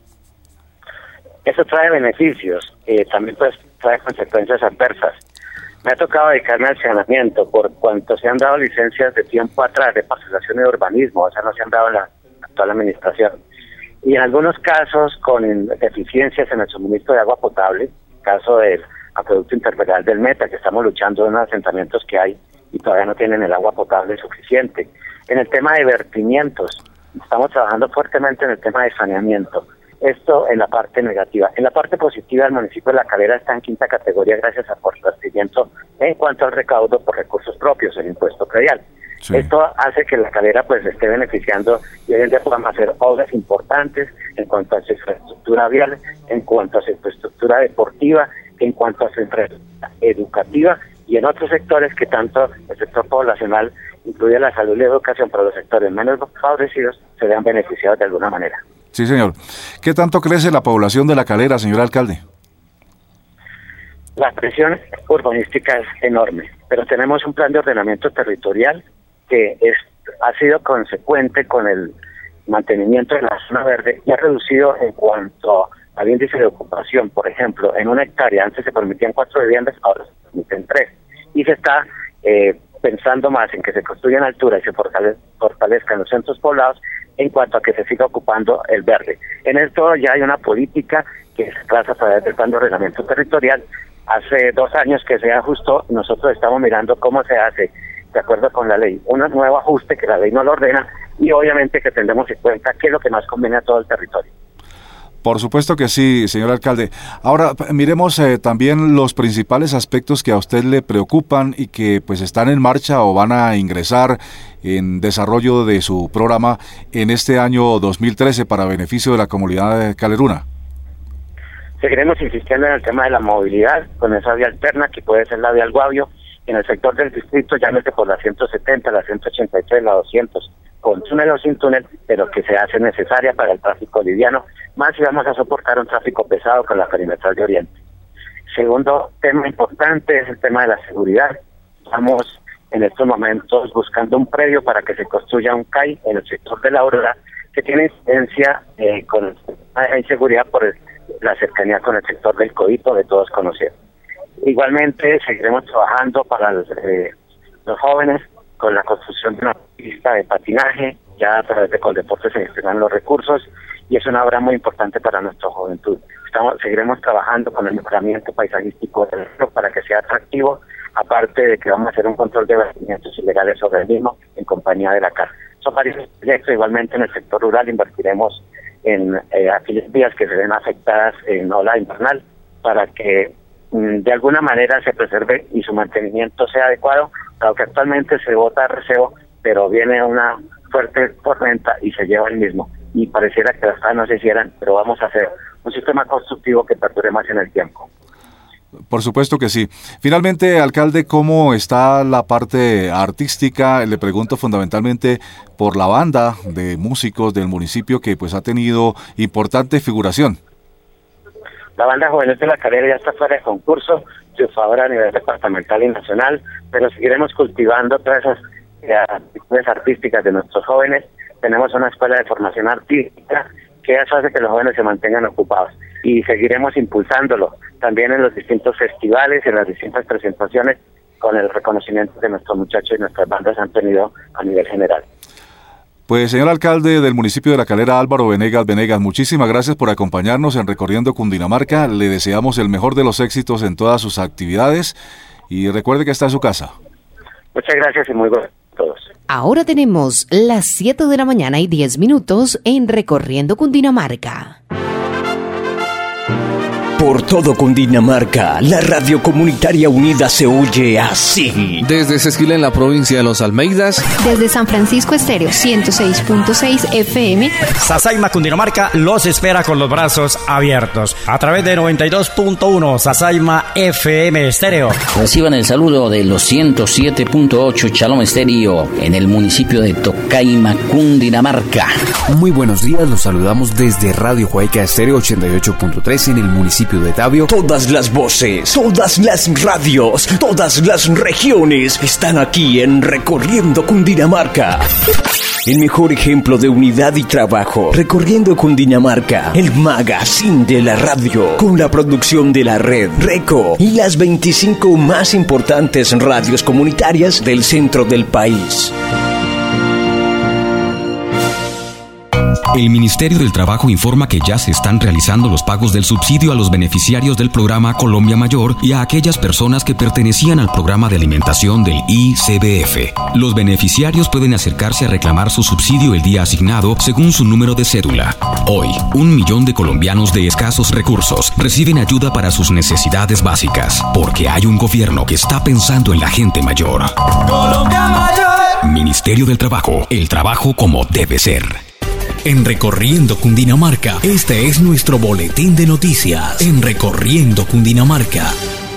[SPEAKER 13] Eso trae beneficios, eh, también pues trae consecuencias adversas. Me ha tocado dedicarme al saneamiento por cuanto se han dado licencias de tiempo atrás de parcelación de urbanismo, o sea, no se han dado en la actual administración. Y en algunos casos con deficiencias en el suministro de agua potable, caso del acueducto interferial del Meta, que estamos luchando en unos asentamientos que hay y todavía no tienen el agua potable suficiente. En el tema de vertimientos, estamos trabajando fuertemente en el tema de saneamiento. Esto en la parte negativa. En la parte positiva, el municipio de La Calera está en quinta categoría gracias a fortalecimiento en cuanto al recaudo por recursos propios, el impuesto predial. Sí. Esto hace que La Calera pues esté beneficiando y hoy en día podamos hacer obras importantes en cuanto a su infraestructura vial, en cuanto a su infraestructura deportiva, en cuanto a su infraestructura educativa y en otros sectores que tanto el sector poblacional, incluye la salud y la educación, para los sectores menos favorecidos, se vean beneficiados de alguna manera.
[SPEAKER 3] Sí, señor. ¿Qué tanto crece la población de La Calera, señor alcalde?
[SPEAKER 13] La presión urbanística es enorme, pero tenemos un plan de ordenamiento territorial que es, ha sido consecuente con el mantenimiento de la zona verde y ha reducido en cuanto al índice de ocupación. Por ejemplo, en una hectárea antes se permitían cuatro viviendas, ahora se permiten tres. Y se está eh, pensando más en que se construyan alturas y se fortale- fortalezcan los centros poblados en cuanto a que se siga ocupando el verde. En esto ya hay una política que se traza a través del plan de ordenamiento territorial. Hace dos años que se ajustó, nosotros estamos mirando cómo se hace, de acuerdo con la ley, un nuevo ajuste que la ley no lo ordena y obviamente que tendremos en cuenta qué es lo que más conviene a todo el territorio.
[SPEAKER 3] Por supuesto que sí, señor alcalde. Ahora miremos eh, también los principales aspectos que a usted le preocupan y que pues están en marcha o van a ingresar en desarrollo de su programa en este año dos mil trece para beneficio de la comunidad caleruna.
[SPEAKER 13] Seguiremos insistiendo en el tema de la movilidad con esa vía alterna que puede ser la vía al Guavio. En el sector del distrito, llámese por la ciento setenta, la ciento ochenta y tres, la doscientos, con túnel o sin túnel, pero que se hace necesaria para el tráfico liviano, más si vamos a soportar un tráfico pesado con la perimetral de Oriente. Segundo tema importante es el tema de la seguridad. Estamos en estos momentos buscando un predio para que se construya un C A I en el sector de La Aurora, que tiene incidencia eh, con la inseguridad por el, la cercanía con el sector del Codito, de todos conocidos. Igualmente seguiremos trabajando para los, eh, los jóvenes con la construcción de una pista de patinaje. Ya a través de Coldeportes se gestionan los recursos y es una obra muy importante para nuestra juventud. Estamos, seguiremos trabajando con el mejoramiento paisajístico del río para que sea atractivo, aparte de que vamos a hacer un control de vertimientos ilegales sobre el mismo en compañía de la C A R. Son varios proyectos. Igualmente en el sector rural invertiremos en eh, aquellas vías que se ven afectadas en ola invernal para que mm, de alguna manera se preserve y su mantenimiento sea adecuado, dado que actualmente se bota a recebo, pero viene una fuerte tormenta y se lleva el mismo. Y pareciera que las cosas no se hicieran, pero vamos a hacer un sistema constructivo que perdure más en el tiempo.
[SPEAKER 3] Por supuesto que sí. Finalmente, alcalde, ¿cómo está la parte artística? Le pregunto fundamentalmente por la banda de músicos del municipio que pues ha tenido importante figuración.
[SPEAKER 13] La banda juvenil de La Calera ya está fuera de concurso, triunfadora a nivel departamental y nacional, pero seguiremos cultivando todas esas actitudes artísticas de nuestros jóvenes. Tenemos una escuela de formación artística que eso hace que los jóvenes se mantengan ocupados y seguiremos impulsándolo también en los distintos festivales y en las distintas presentaciones con el reconocimiento que nuestros muchachos y nuestras bandas han tenido a nivel general.
[SPEAKER 3] Pues señor alcalde del municipio de La Calera, Álvaro Venegas Venegas, muchísimas gracias por acompañarnos en Recorriendo Cundinamarca. Le deseamos el mejor de los éxitos en todas sus actividades y recuerde que está en su casa.
[SPEAKER 13] Muchas gracias y muy buenas a todos.
[SPEAKER 2] Ahora tenemos las siete de la mañana y diez minutos en Recorriendo Cundinamarca.
[SPEAKER 1] Por todo Cundinamarca, la radio comunitaria unida se oye así.
[SPEAKER 14] Desde Sesquila en la provincia de Los Almeidas.
[SPEAKER 4] Desde San Francisco Estéreo ciento seis punto seis F M.
[SPEAKER 15] Sasaima Cundinamarca los espera con los brazos abiertos. A través de noventa y dos punto uno Sasaima F M Estéreo.
[SPEAKER 16] Reciban el saludo de los ciento siete punto ocho Shalom Estéreo en el municipio de Tocaima, Cundinamarca.
[SPEAKER 17] Muy buenos días, los saludamos desde Radio Huayca Estéreo ochenta y ocho punto tres en el municipio de Tabio.
[SPEAKER 1] Todas las voces, todas las radios, todas las regiones están aquí en Recorriendo Cundinamarca. El mejor ejemplo de unidad y trabajo. Recorriendo Cundinamarca, el magazine de la radio, con la producción de la red Reco y las veinticinco más importantes radios comunitarias del centro del país.
[SPEAKER 12] El Ministerio del Trabajo informa que ya se están realizando los pagos del subsidio a los beneficiarios del programa Colombia Mayor y a aquellas personas que pertenecían al programa de alimentación del I C B F. Los beneficiarios pueden acercarse a reclamar su subsidio el día asignado según su número de cédula. Hoy, un millón de colombianos de escasos recursos reciben ayuda para sus necesidades básicas, porque hay un gobierno que está pensando en la gente mayor. Colombia Mayor. Ministerio del Trabajo, el trabajo como debe ser.
[SPEAKER 1] En Recorriendo Cundinamarca, este es nuestro boletín de noticias. En Recorriendo Cundinamarca.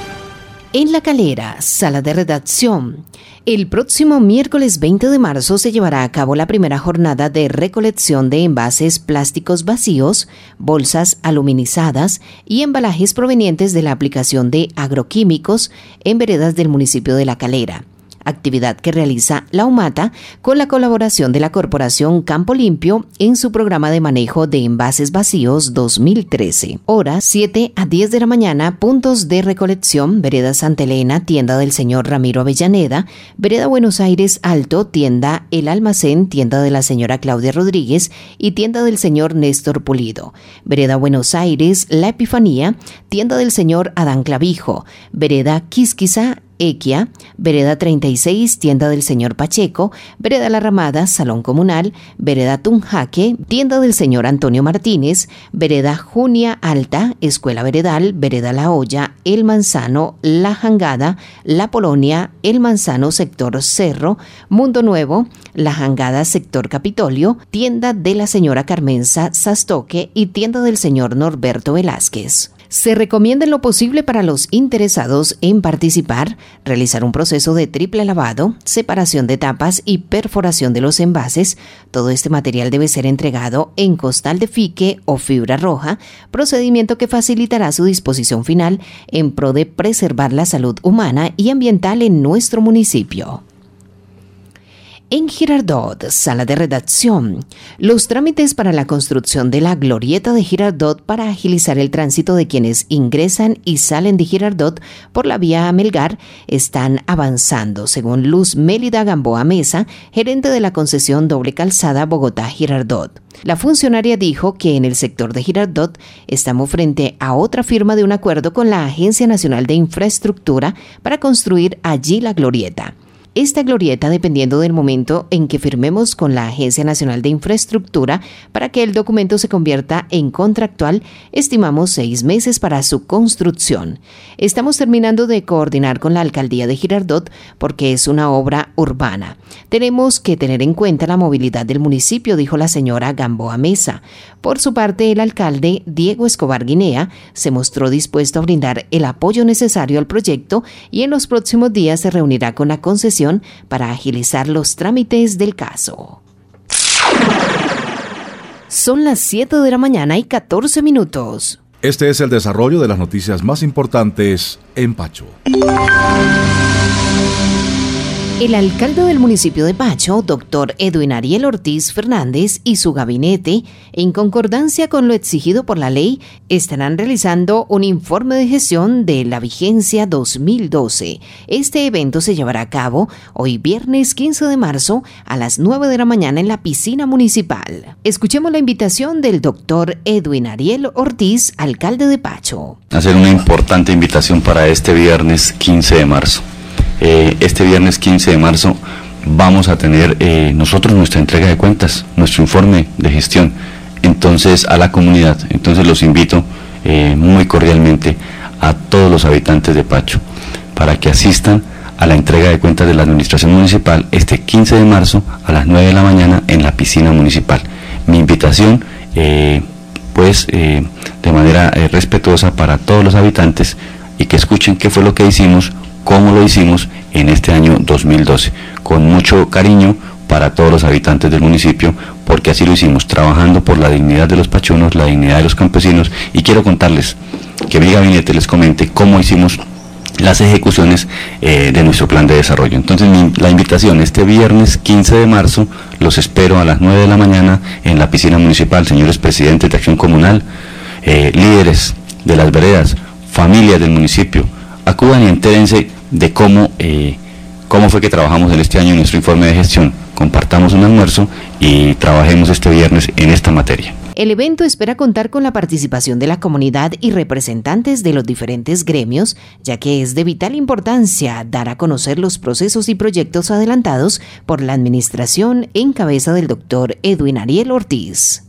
[SPEAKER 2] En La Calera, sala de redacción. El próximo miércoles veinte de marzo se llevará a cabo la primera jornada de recolección de envases plásticos vacíos, bolsas aluminizadas y embalajes provenientes de la aplicación de agroquímicos en veredas del municipio de La Calera. Actividad que realiza la UMATA con la colaboración de la Corporación Campo Limpio en su programa de manejo de envases vacíos dos mil trece. Hora siete a diez de la mañana, puntos de recolección: Vereda Santa Elena, tienda del señor Ramiro Avellaneda; Vereda Buenos Aires Alto, tienda El Almacén, tienda de la señora Claudia Rodríguez y tienda del señor Néstor Pulido; Vereda Buenos Aires La Epifanía, tienda del señor Adán Clavijo; Vereda Quisquiza Equia, Vereda treinta y seis, tienda del señor Pacheco; Vereda La Ramada, Salón Comunal; Vereda Tunjaque, tienda del señor Antonio Martínez; Vereda Junia Alta, Escuela Veredal; Vereda La Olla, El Manzano, La Jangada, La Polonia, El Manzano, sector Cerro; Mundo Nuevo, La Jangada, sector Capitolio; tienda de la señora Carmenza Sastoque y tienda del señor Norberto Velázquez. Se recomienda en lo posible para los interesados en participar realizar un proceso de triple lavado, separación de tapas y perforación de los envases. Todo este material debe ser entregado en costal de fique o fibra roja, procedimiento que facilitará su disposición final en pro de preservar la salud humana y ambiental en nuestro municipio. En Girardot, sala de redacción. Los trámites para la construcción de la glorieta de Girardot para agilizar el tránsito de quienes ingresan y salen de Girardot por la vía Melgar están avanzando, según Luz Mélida Gamboa Mesa, gerente de la concesión Doble Calzada Bogotá-Girardot. La funcionaria dijo que en el sector de Girardot estamos frente a otra firma de un acuerdo con la Agencia Nacional de Infraestructura para construir allí la glorieta. Esta glorieta, dependiendo del momento en que firmemos con la Agencia Nacional de Infraestructura para que el documento se convierta en contractual, estimamos seis meses para su construcción. Estamos terminando de coordinar con la Alcaldía de Girardot porque es una obra urbana. Tenemos que tener en cuenta la movilidad del municipio, dijo la señora Gamboa Mesa. Por su parte, el alcalde Diego Escobar Guinea se mostró dispuesto a brindar el apoyo necesario al proyecto y en los próximos días se reunirá con la concesión para agilizar los trámites del caso. Son las siete de la mañana y catorce minutos.
[SPEAKER 3] Este es el desarrollo de las noticias más importantes en Pacho.
[SPEAKER 2] El alcalde del municipio de Pacho, doctor Edwin Ariel Ortiz Fernández, y su gabinete, en concordancia con lo exigido por la ley, estarán realizando un informe de gestión de la vigencia dos mil doce. Este evento se llevará a cabo hoy viernes quince de marzo a las nueve de la mañana en la piscina municipal. Escuchemos la invitación del doctor Edwin Ariel Ortiz, alcalde de Pacho.
[SPEAKER 6] Hacer una importante invitación para este viernes quince de marzo. Eh, este viernes quince de marzo vamos a tener eh, nosotros nuestra entrega de cuentas, nuestro informe de gestión, entonces a la comunidad. Entonces los invito eh, muy cordialmente a todos los habitantes de Pacho para que asistan a la entrega de cuentas de la administración municipal este quince de marzo a las nueve de la mañana en la piscina municipal. Mi invitación eh, pues eh, de manera eh, respetuosa para todos los habitantes y que escuchen qué fue lo que hicimos, cómo lo hicimos en este año dos mil doce, con mucho cariño para todos los habitantes del municipio, porque así lo hicimos, trabajando por la dignidad de los pachunos, la dignidad de los campesinos, y quiero contarles que mi gabinete les comente cómo hicimos las ejecuciones eh, de nuestro plan de desarrollo. Entonces mi, la invitación este viernes quince de marzo, los espero a las nueve de la mañana en la piscina municipal, señores presidentes de Acción Comunal, eh, líderes de las veredas, familias del municipio, acudan y entérense de cómo, eh, cómo fue que trabajamos en este año en nuestro informe de gestión. Compartamos un almuerzo y trabajemos este viernes en esta materia.
[SPEAKER 2] El evento espera contar con la participación de la comunidad y representantes de los diferentes gremios, ya que es de vital importancia dar a conocer los procesos y proyectos adelantados por la administración en cabeza del doctor Edwin Ariel Ortiz.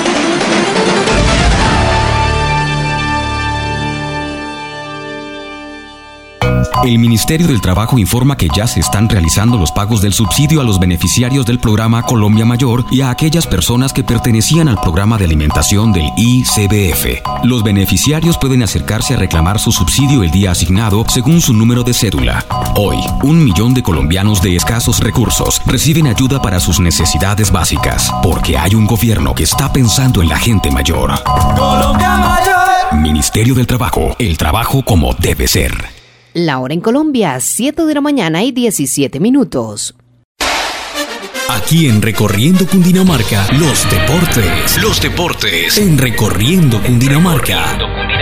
[SPEAKER 12] El Ministerio del Trabajo informa que ya se están realizando los pagos del subsidio a los beneficiarios del programa Colombia Mayor y a aquellas personas que pertenecían al programa de alimentación del I C B F. Los beneficiarios pueden acercarse a reclamar su subsidio el día asignado según su número de cédula. Hoy, un millón de colombianos de escasos recursos reciben ayuda para sus necesidades básicas, porque hay un gobierno que está pensando en la gente mayor. Colombia Mayor. Ministerio del Trabajo, el trabajo como debe ser.
[SPEAKER 2] La hora en Colombia, siete de la mañana y diecisiete minutos.
[SPEAKER 1] Aquí en Recorriendo Cundinamarca, los deportes. Los deportes en Recorriendo Cundinamarca.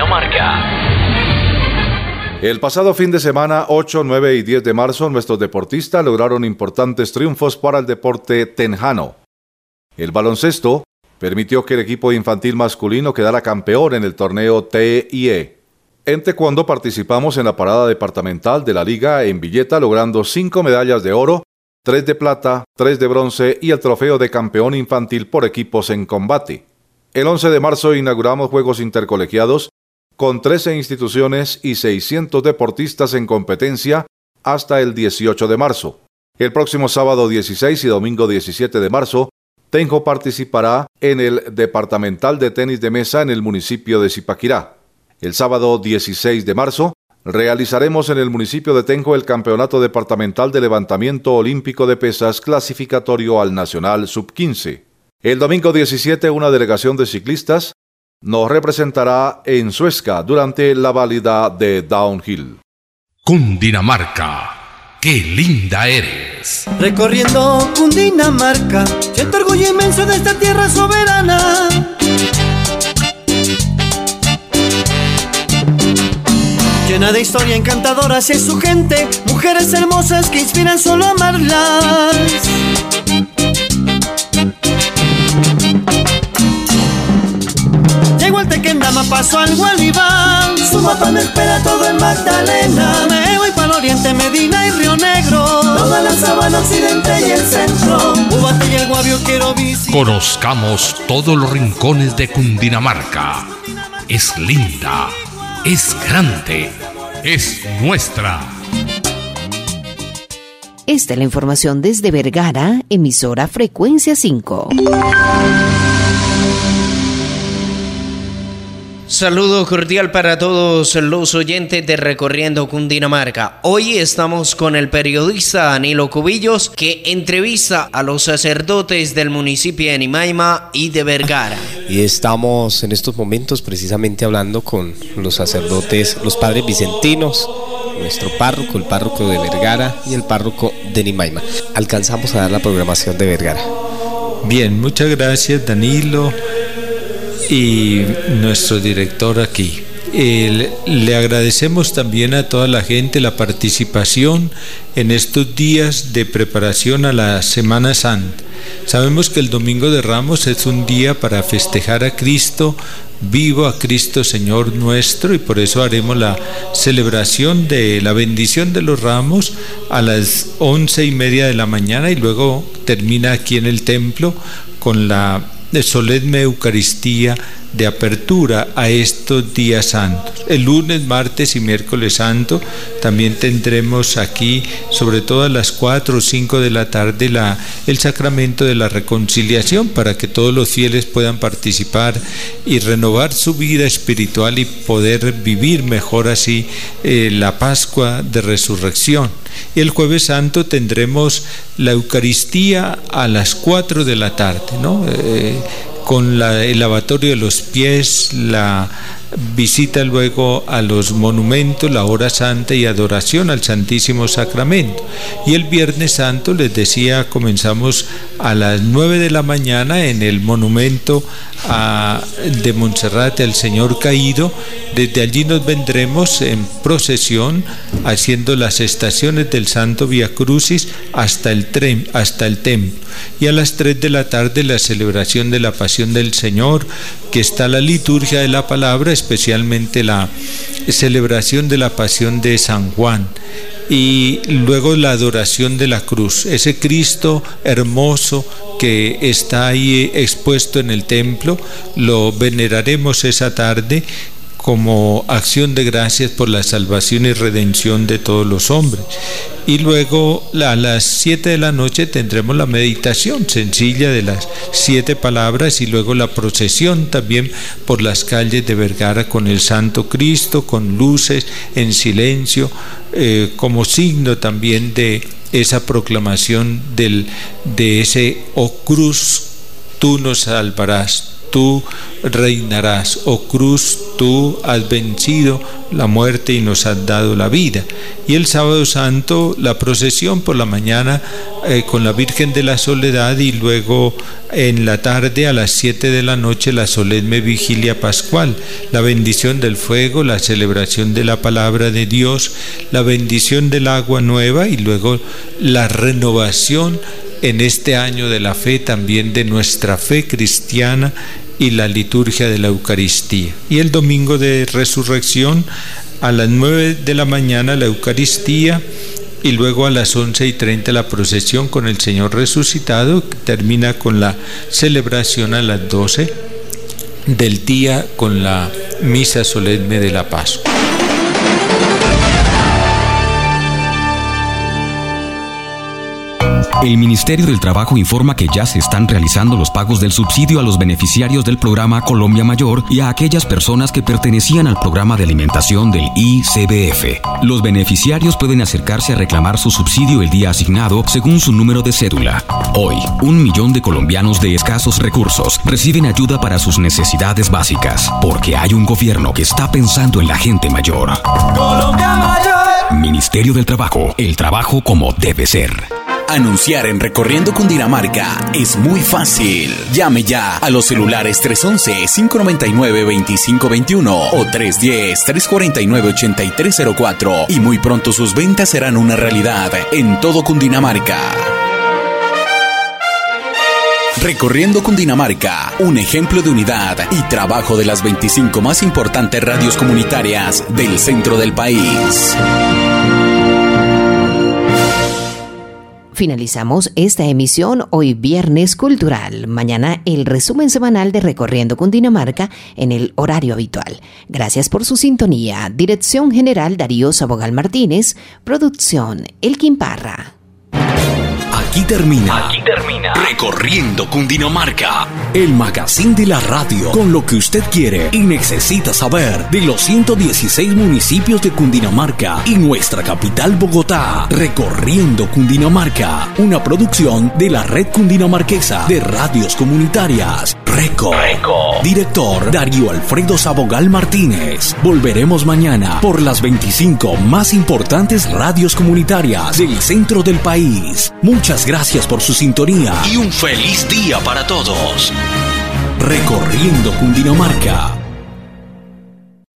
[SPEAKER 3] El pasado fin de semana, ocho, nueve y diez de marzo, nuestros deportistas lograron importantes triunfos para el deporte tenjano. El baloncesto permitió que el equipo infantil masculino quedara campeón en el torneo T I E. En taekwondo participamos en la parada departamental de la liga en Villeta, logrando cinco medallas de oro, tres de plata, tres de bronce y el trofeo de campeón infantil por equipos en combate. El once de marzo inauguramos Juegos Intercolegiados con trece instituciones y seiscientos deportistas en competencia hasta el dieciocho de marzo. El próximo sábado dieciséis y domingo diecisiete de marzo, Tenjo participará en el departamental de tenis de mesa en el municipio de Zipaquirá. El sábado dieciséis de marzo, realizaremos en el municipio de Tenjo el Campeonato Departamental de Levantamiento Olímpico de Pesas clasificatorio al Nacional sub quince. El domingo diecisiete, una delegación de ciclistas nos representará en Suezca durante la válida de Downhill.
[SPEAKER 1] Cundinamarca, qué linda eres.
[SPEAKER 18] Recorriendo Cundinamarca, siento orgullo inmenso de esta tierra soberana. Llena de historia encantadora hacia su gente, mujeres hermosas que inspiran solo a amarlas. Llego al Tequendama, paso al Gualibán, su mapa me espera todo en Magdalena. Me voy para el oriente, Medina y Río Negro, toda la sabana occidente y el centro, Ubate y el Guavio quiero visitar.
[SPEAKER 1] Conozcamos todos los rincones de Cundinamarca. Es linda, es grande, es nuestra.
[SPEAKER 2] Esta es la información desde Vergara, emisora Frecuencia cinco.
[SPEAKER 19] Saludo cordial para todos los oyentes de Recorriendo Cundinamarca. Hoy estamos con el periodista Danilo Cubillos, que entrevista a los sacerdotes del municipio de Nimaima y de Vergara.
[SPEAKER 20] Y estamos en estos momentos precisamente hablando con los sacerdotes, los padres vicentinos, nuestro párroco, el párroco de Vergara y el párroco de Nimaima. Alcanzamos a dar la programación de Vergara.
[SPEAKER 21] Bien, muchas gracias Danilo y nuestro director aquí. Eh, le agradecemos también a toda la gente la participación en estos días de preparación a la Semana Santa. Sabemos que el Domingo de Ramos es un día para festejar a Cristo vivo, a Cristo Señor nuestro, y por eso haremos la celebración de la bendición de los ramos a las once y media de la mañana y luego termina aquí en el templo con la de solemne Eucaristía de apertura a estos días santos. El lunes, martes y miércoles santo también tendremos aquí, sobre todo a las cuatro o cinco de la tarde, la, el sacramento de la reconciliación, para que todos los fieles puedan participar y renovar su vida espiritual y poder vivir mejor así eh, la Pascua de Resurrección. Y el jueves santo tendremos la Eucaristía a las cuatro de la tarde, ¿no? Eh, con la, el lavatorio de los pies, la visita luego a los monumentos, la hora santa y adoración al Santísimo Sacramento. Y el Viernes Santo, les decía, comenzamos a las nueve de la mañana en el monumento a, de Monserrate al Señor Caído. Desde allí nos vendremos en procesión haciendo las estaciones del Santo Vía Crucis hasta el, tren, hasta el templo. Y a las tres de la tarde la celebración de la Pasión del Señor, que está la liturgia de la palabra, especialmente la celebración de la Pasión de San Juan. Y luego la adoración de la cruz, ese Cristo hermoso que está ahí expuesto en el templo, lo veneraremos esa tarde como acción de gracias por la salvación y redención de todos los hombres. Y luego a las siete de la noche tendremos la meditación sencilla de las siete palabras y luego la procesión también por las calles de Vergara con el Santo Cristo, con luces, en silencio, eh, como signo también de esa proclamación del, de ese "Oh cruz, tú nos salvarás, tú reinarás, oh cruz, tú has vencido la muerte y nos has dado la vida". Y el sábado santo la procesión por la mañana eh, con la Virgen de la Soledad, y luego en la tarde a las siete de la noche la solemne vigilia pascual, la bendición del fuego, la celebración de la palabra de Dios, la bendición del agua nueva y luego la renovación en este año de la fe también de nuestra fe cristiana y la liturgia de la Eucaristía. Y el domingo de Resurrección a las nueve de la mañana la Eucaristía y luego a las once y treinta la procesión con el Señor resucitado, que termina con la celebración a las doce del día con la misa solemne de la Pascua.
[SPEAKER 12] El Ministerio del Trabajo informa que ya se están realizando los pagos del subsidio a los beneficiarios del programa Colombia Mayor y a aquellas personas que pertenecían al programa de alimentación del I C B F. Los beneficiarios pueden acercarse a reclamar su subsidio el día asignado según su número de cédula. Hoy, un millón de colombianos de escasos recursos reciben ayuda para sus necesidades básicas, porque hay un gobierno que está pensando en la gente mayor. Colombia Mayor. Ministerio del Trabajo, el trabajo como debe ser.
[SPEAKER 1] Anunciar en Recorriendo Cundinamarca es muy fácil. Llame ya a los celulares tres once, cinco noventa y nueve, veinticinco veintiuno o tres diez, tres cuarenta y nueve, ochenta y tres cero cuatro y muy pronto sus ventas serán una realidad en todo Cundinamarca. Recorriendo Cundinamarca, un ejemplo de unidad y trabajo de las veinticinco más importantes radios comunitarias del centro del país.
[SPEAKER 2] Finalizamos esta emisión hoy viernes cultural. Mañana el resumen semanal de Recorriendo Cundinamarca en el horario habitual. Gracias por su sintonía. Dirección General Darío Sabogal Martínez. Producción Elkin Parra.
[SPEAKER 1] Aquí termina, Aquí termina Recorriendo Cundinamarca, el magazine de la radio, con lo que usted quiere y necesita saber de los ciento dieciséis municipios de Cundinamarca y nuestra capital Bogotá. Recorriendo Cundinamarca, una producción de la Red Cundinamarquesa de Radios Comunitarias. Reco. Reco. Director Darío Alfredo Sabogal Martínez. Volveremos mañana por las veinticinco más importantes radios comunitarias del centro del país. Muchas gracias por su sintonía y un feliz día para todos. Recorriendo Cundinamarca.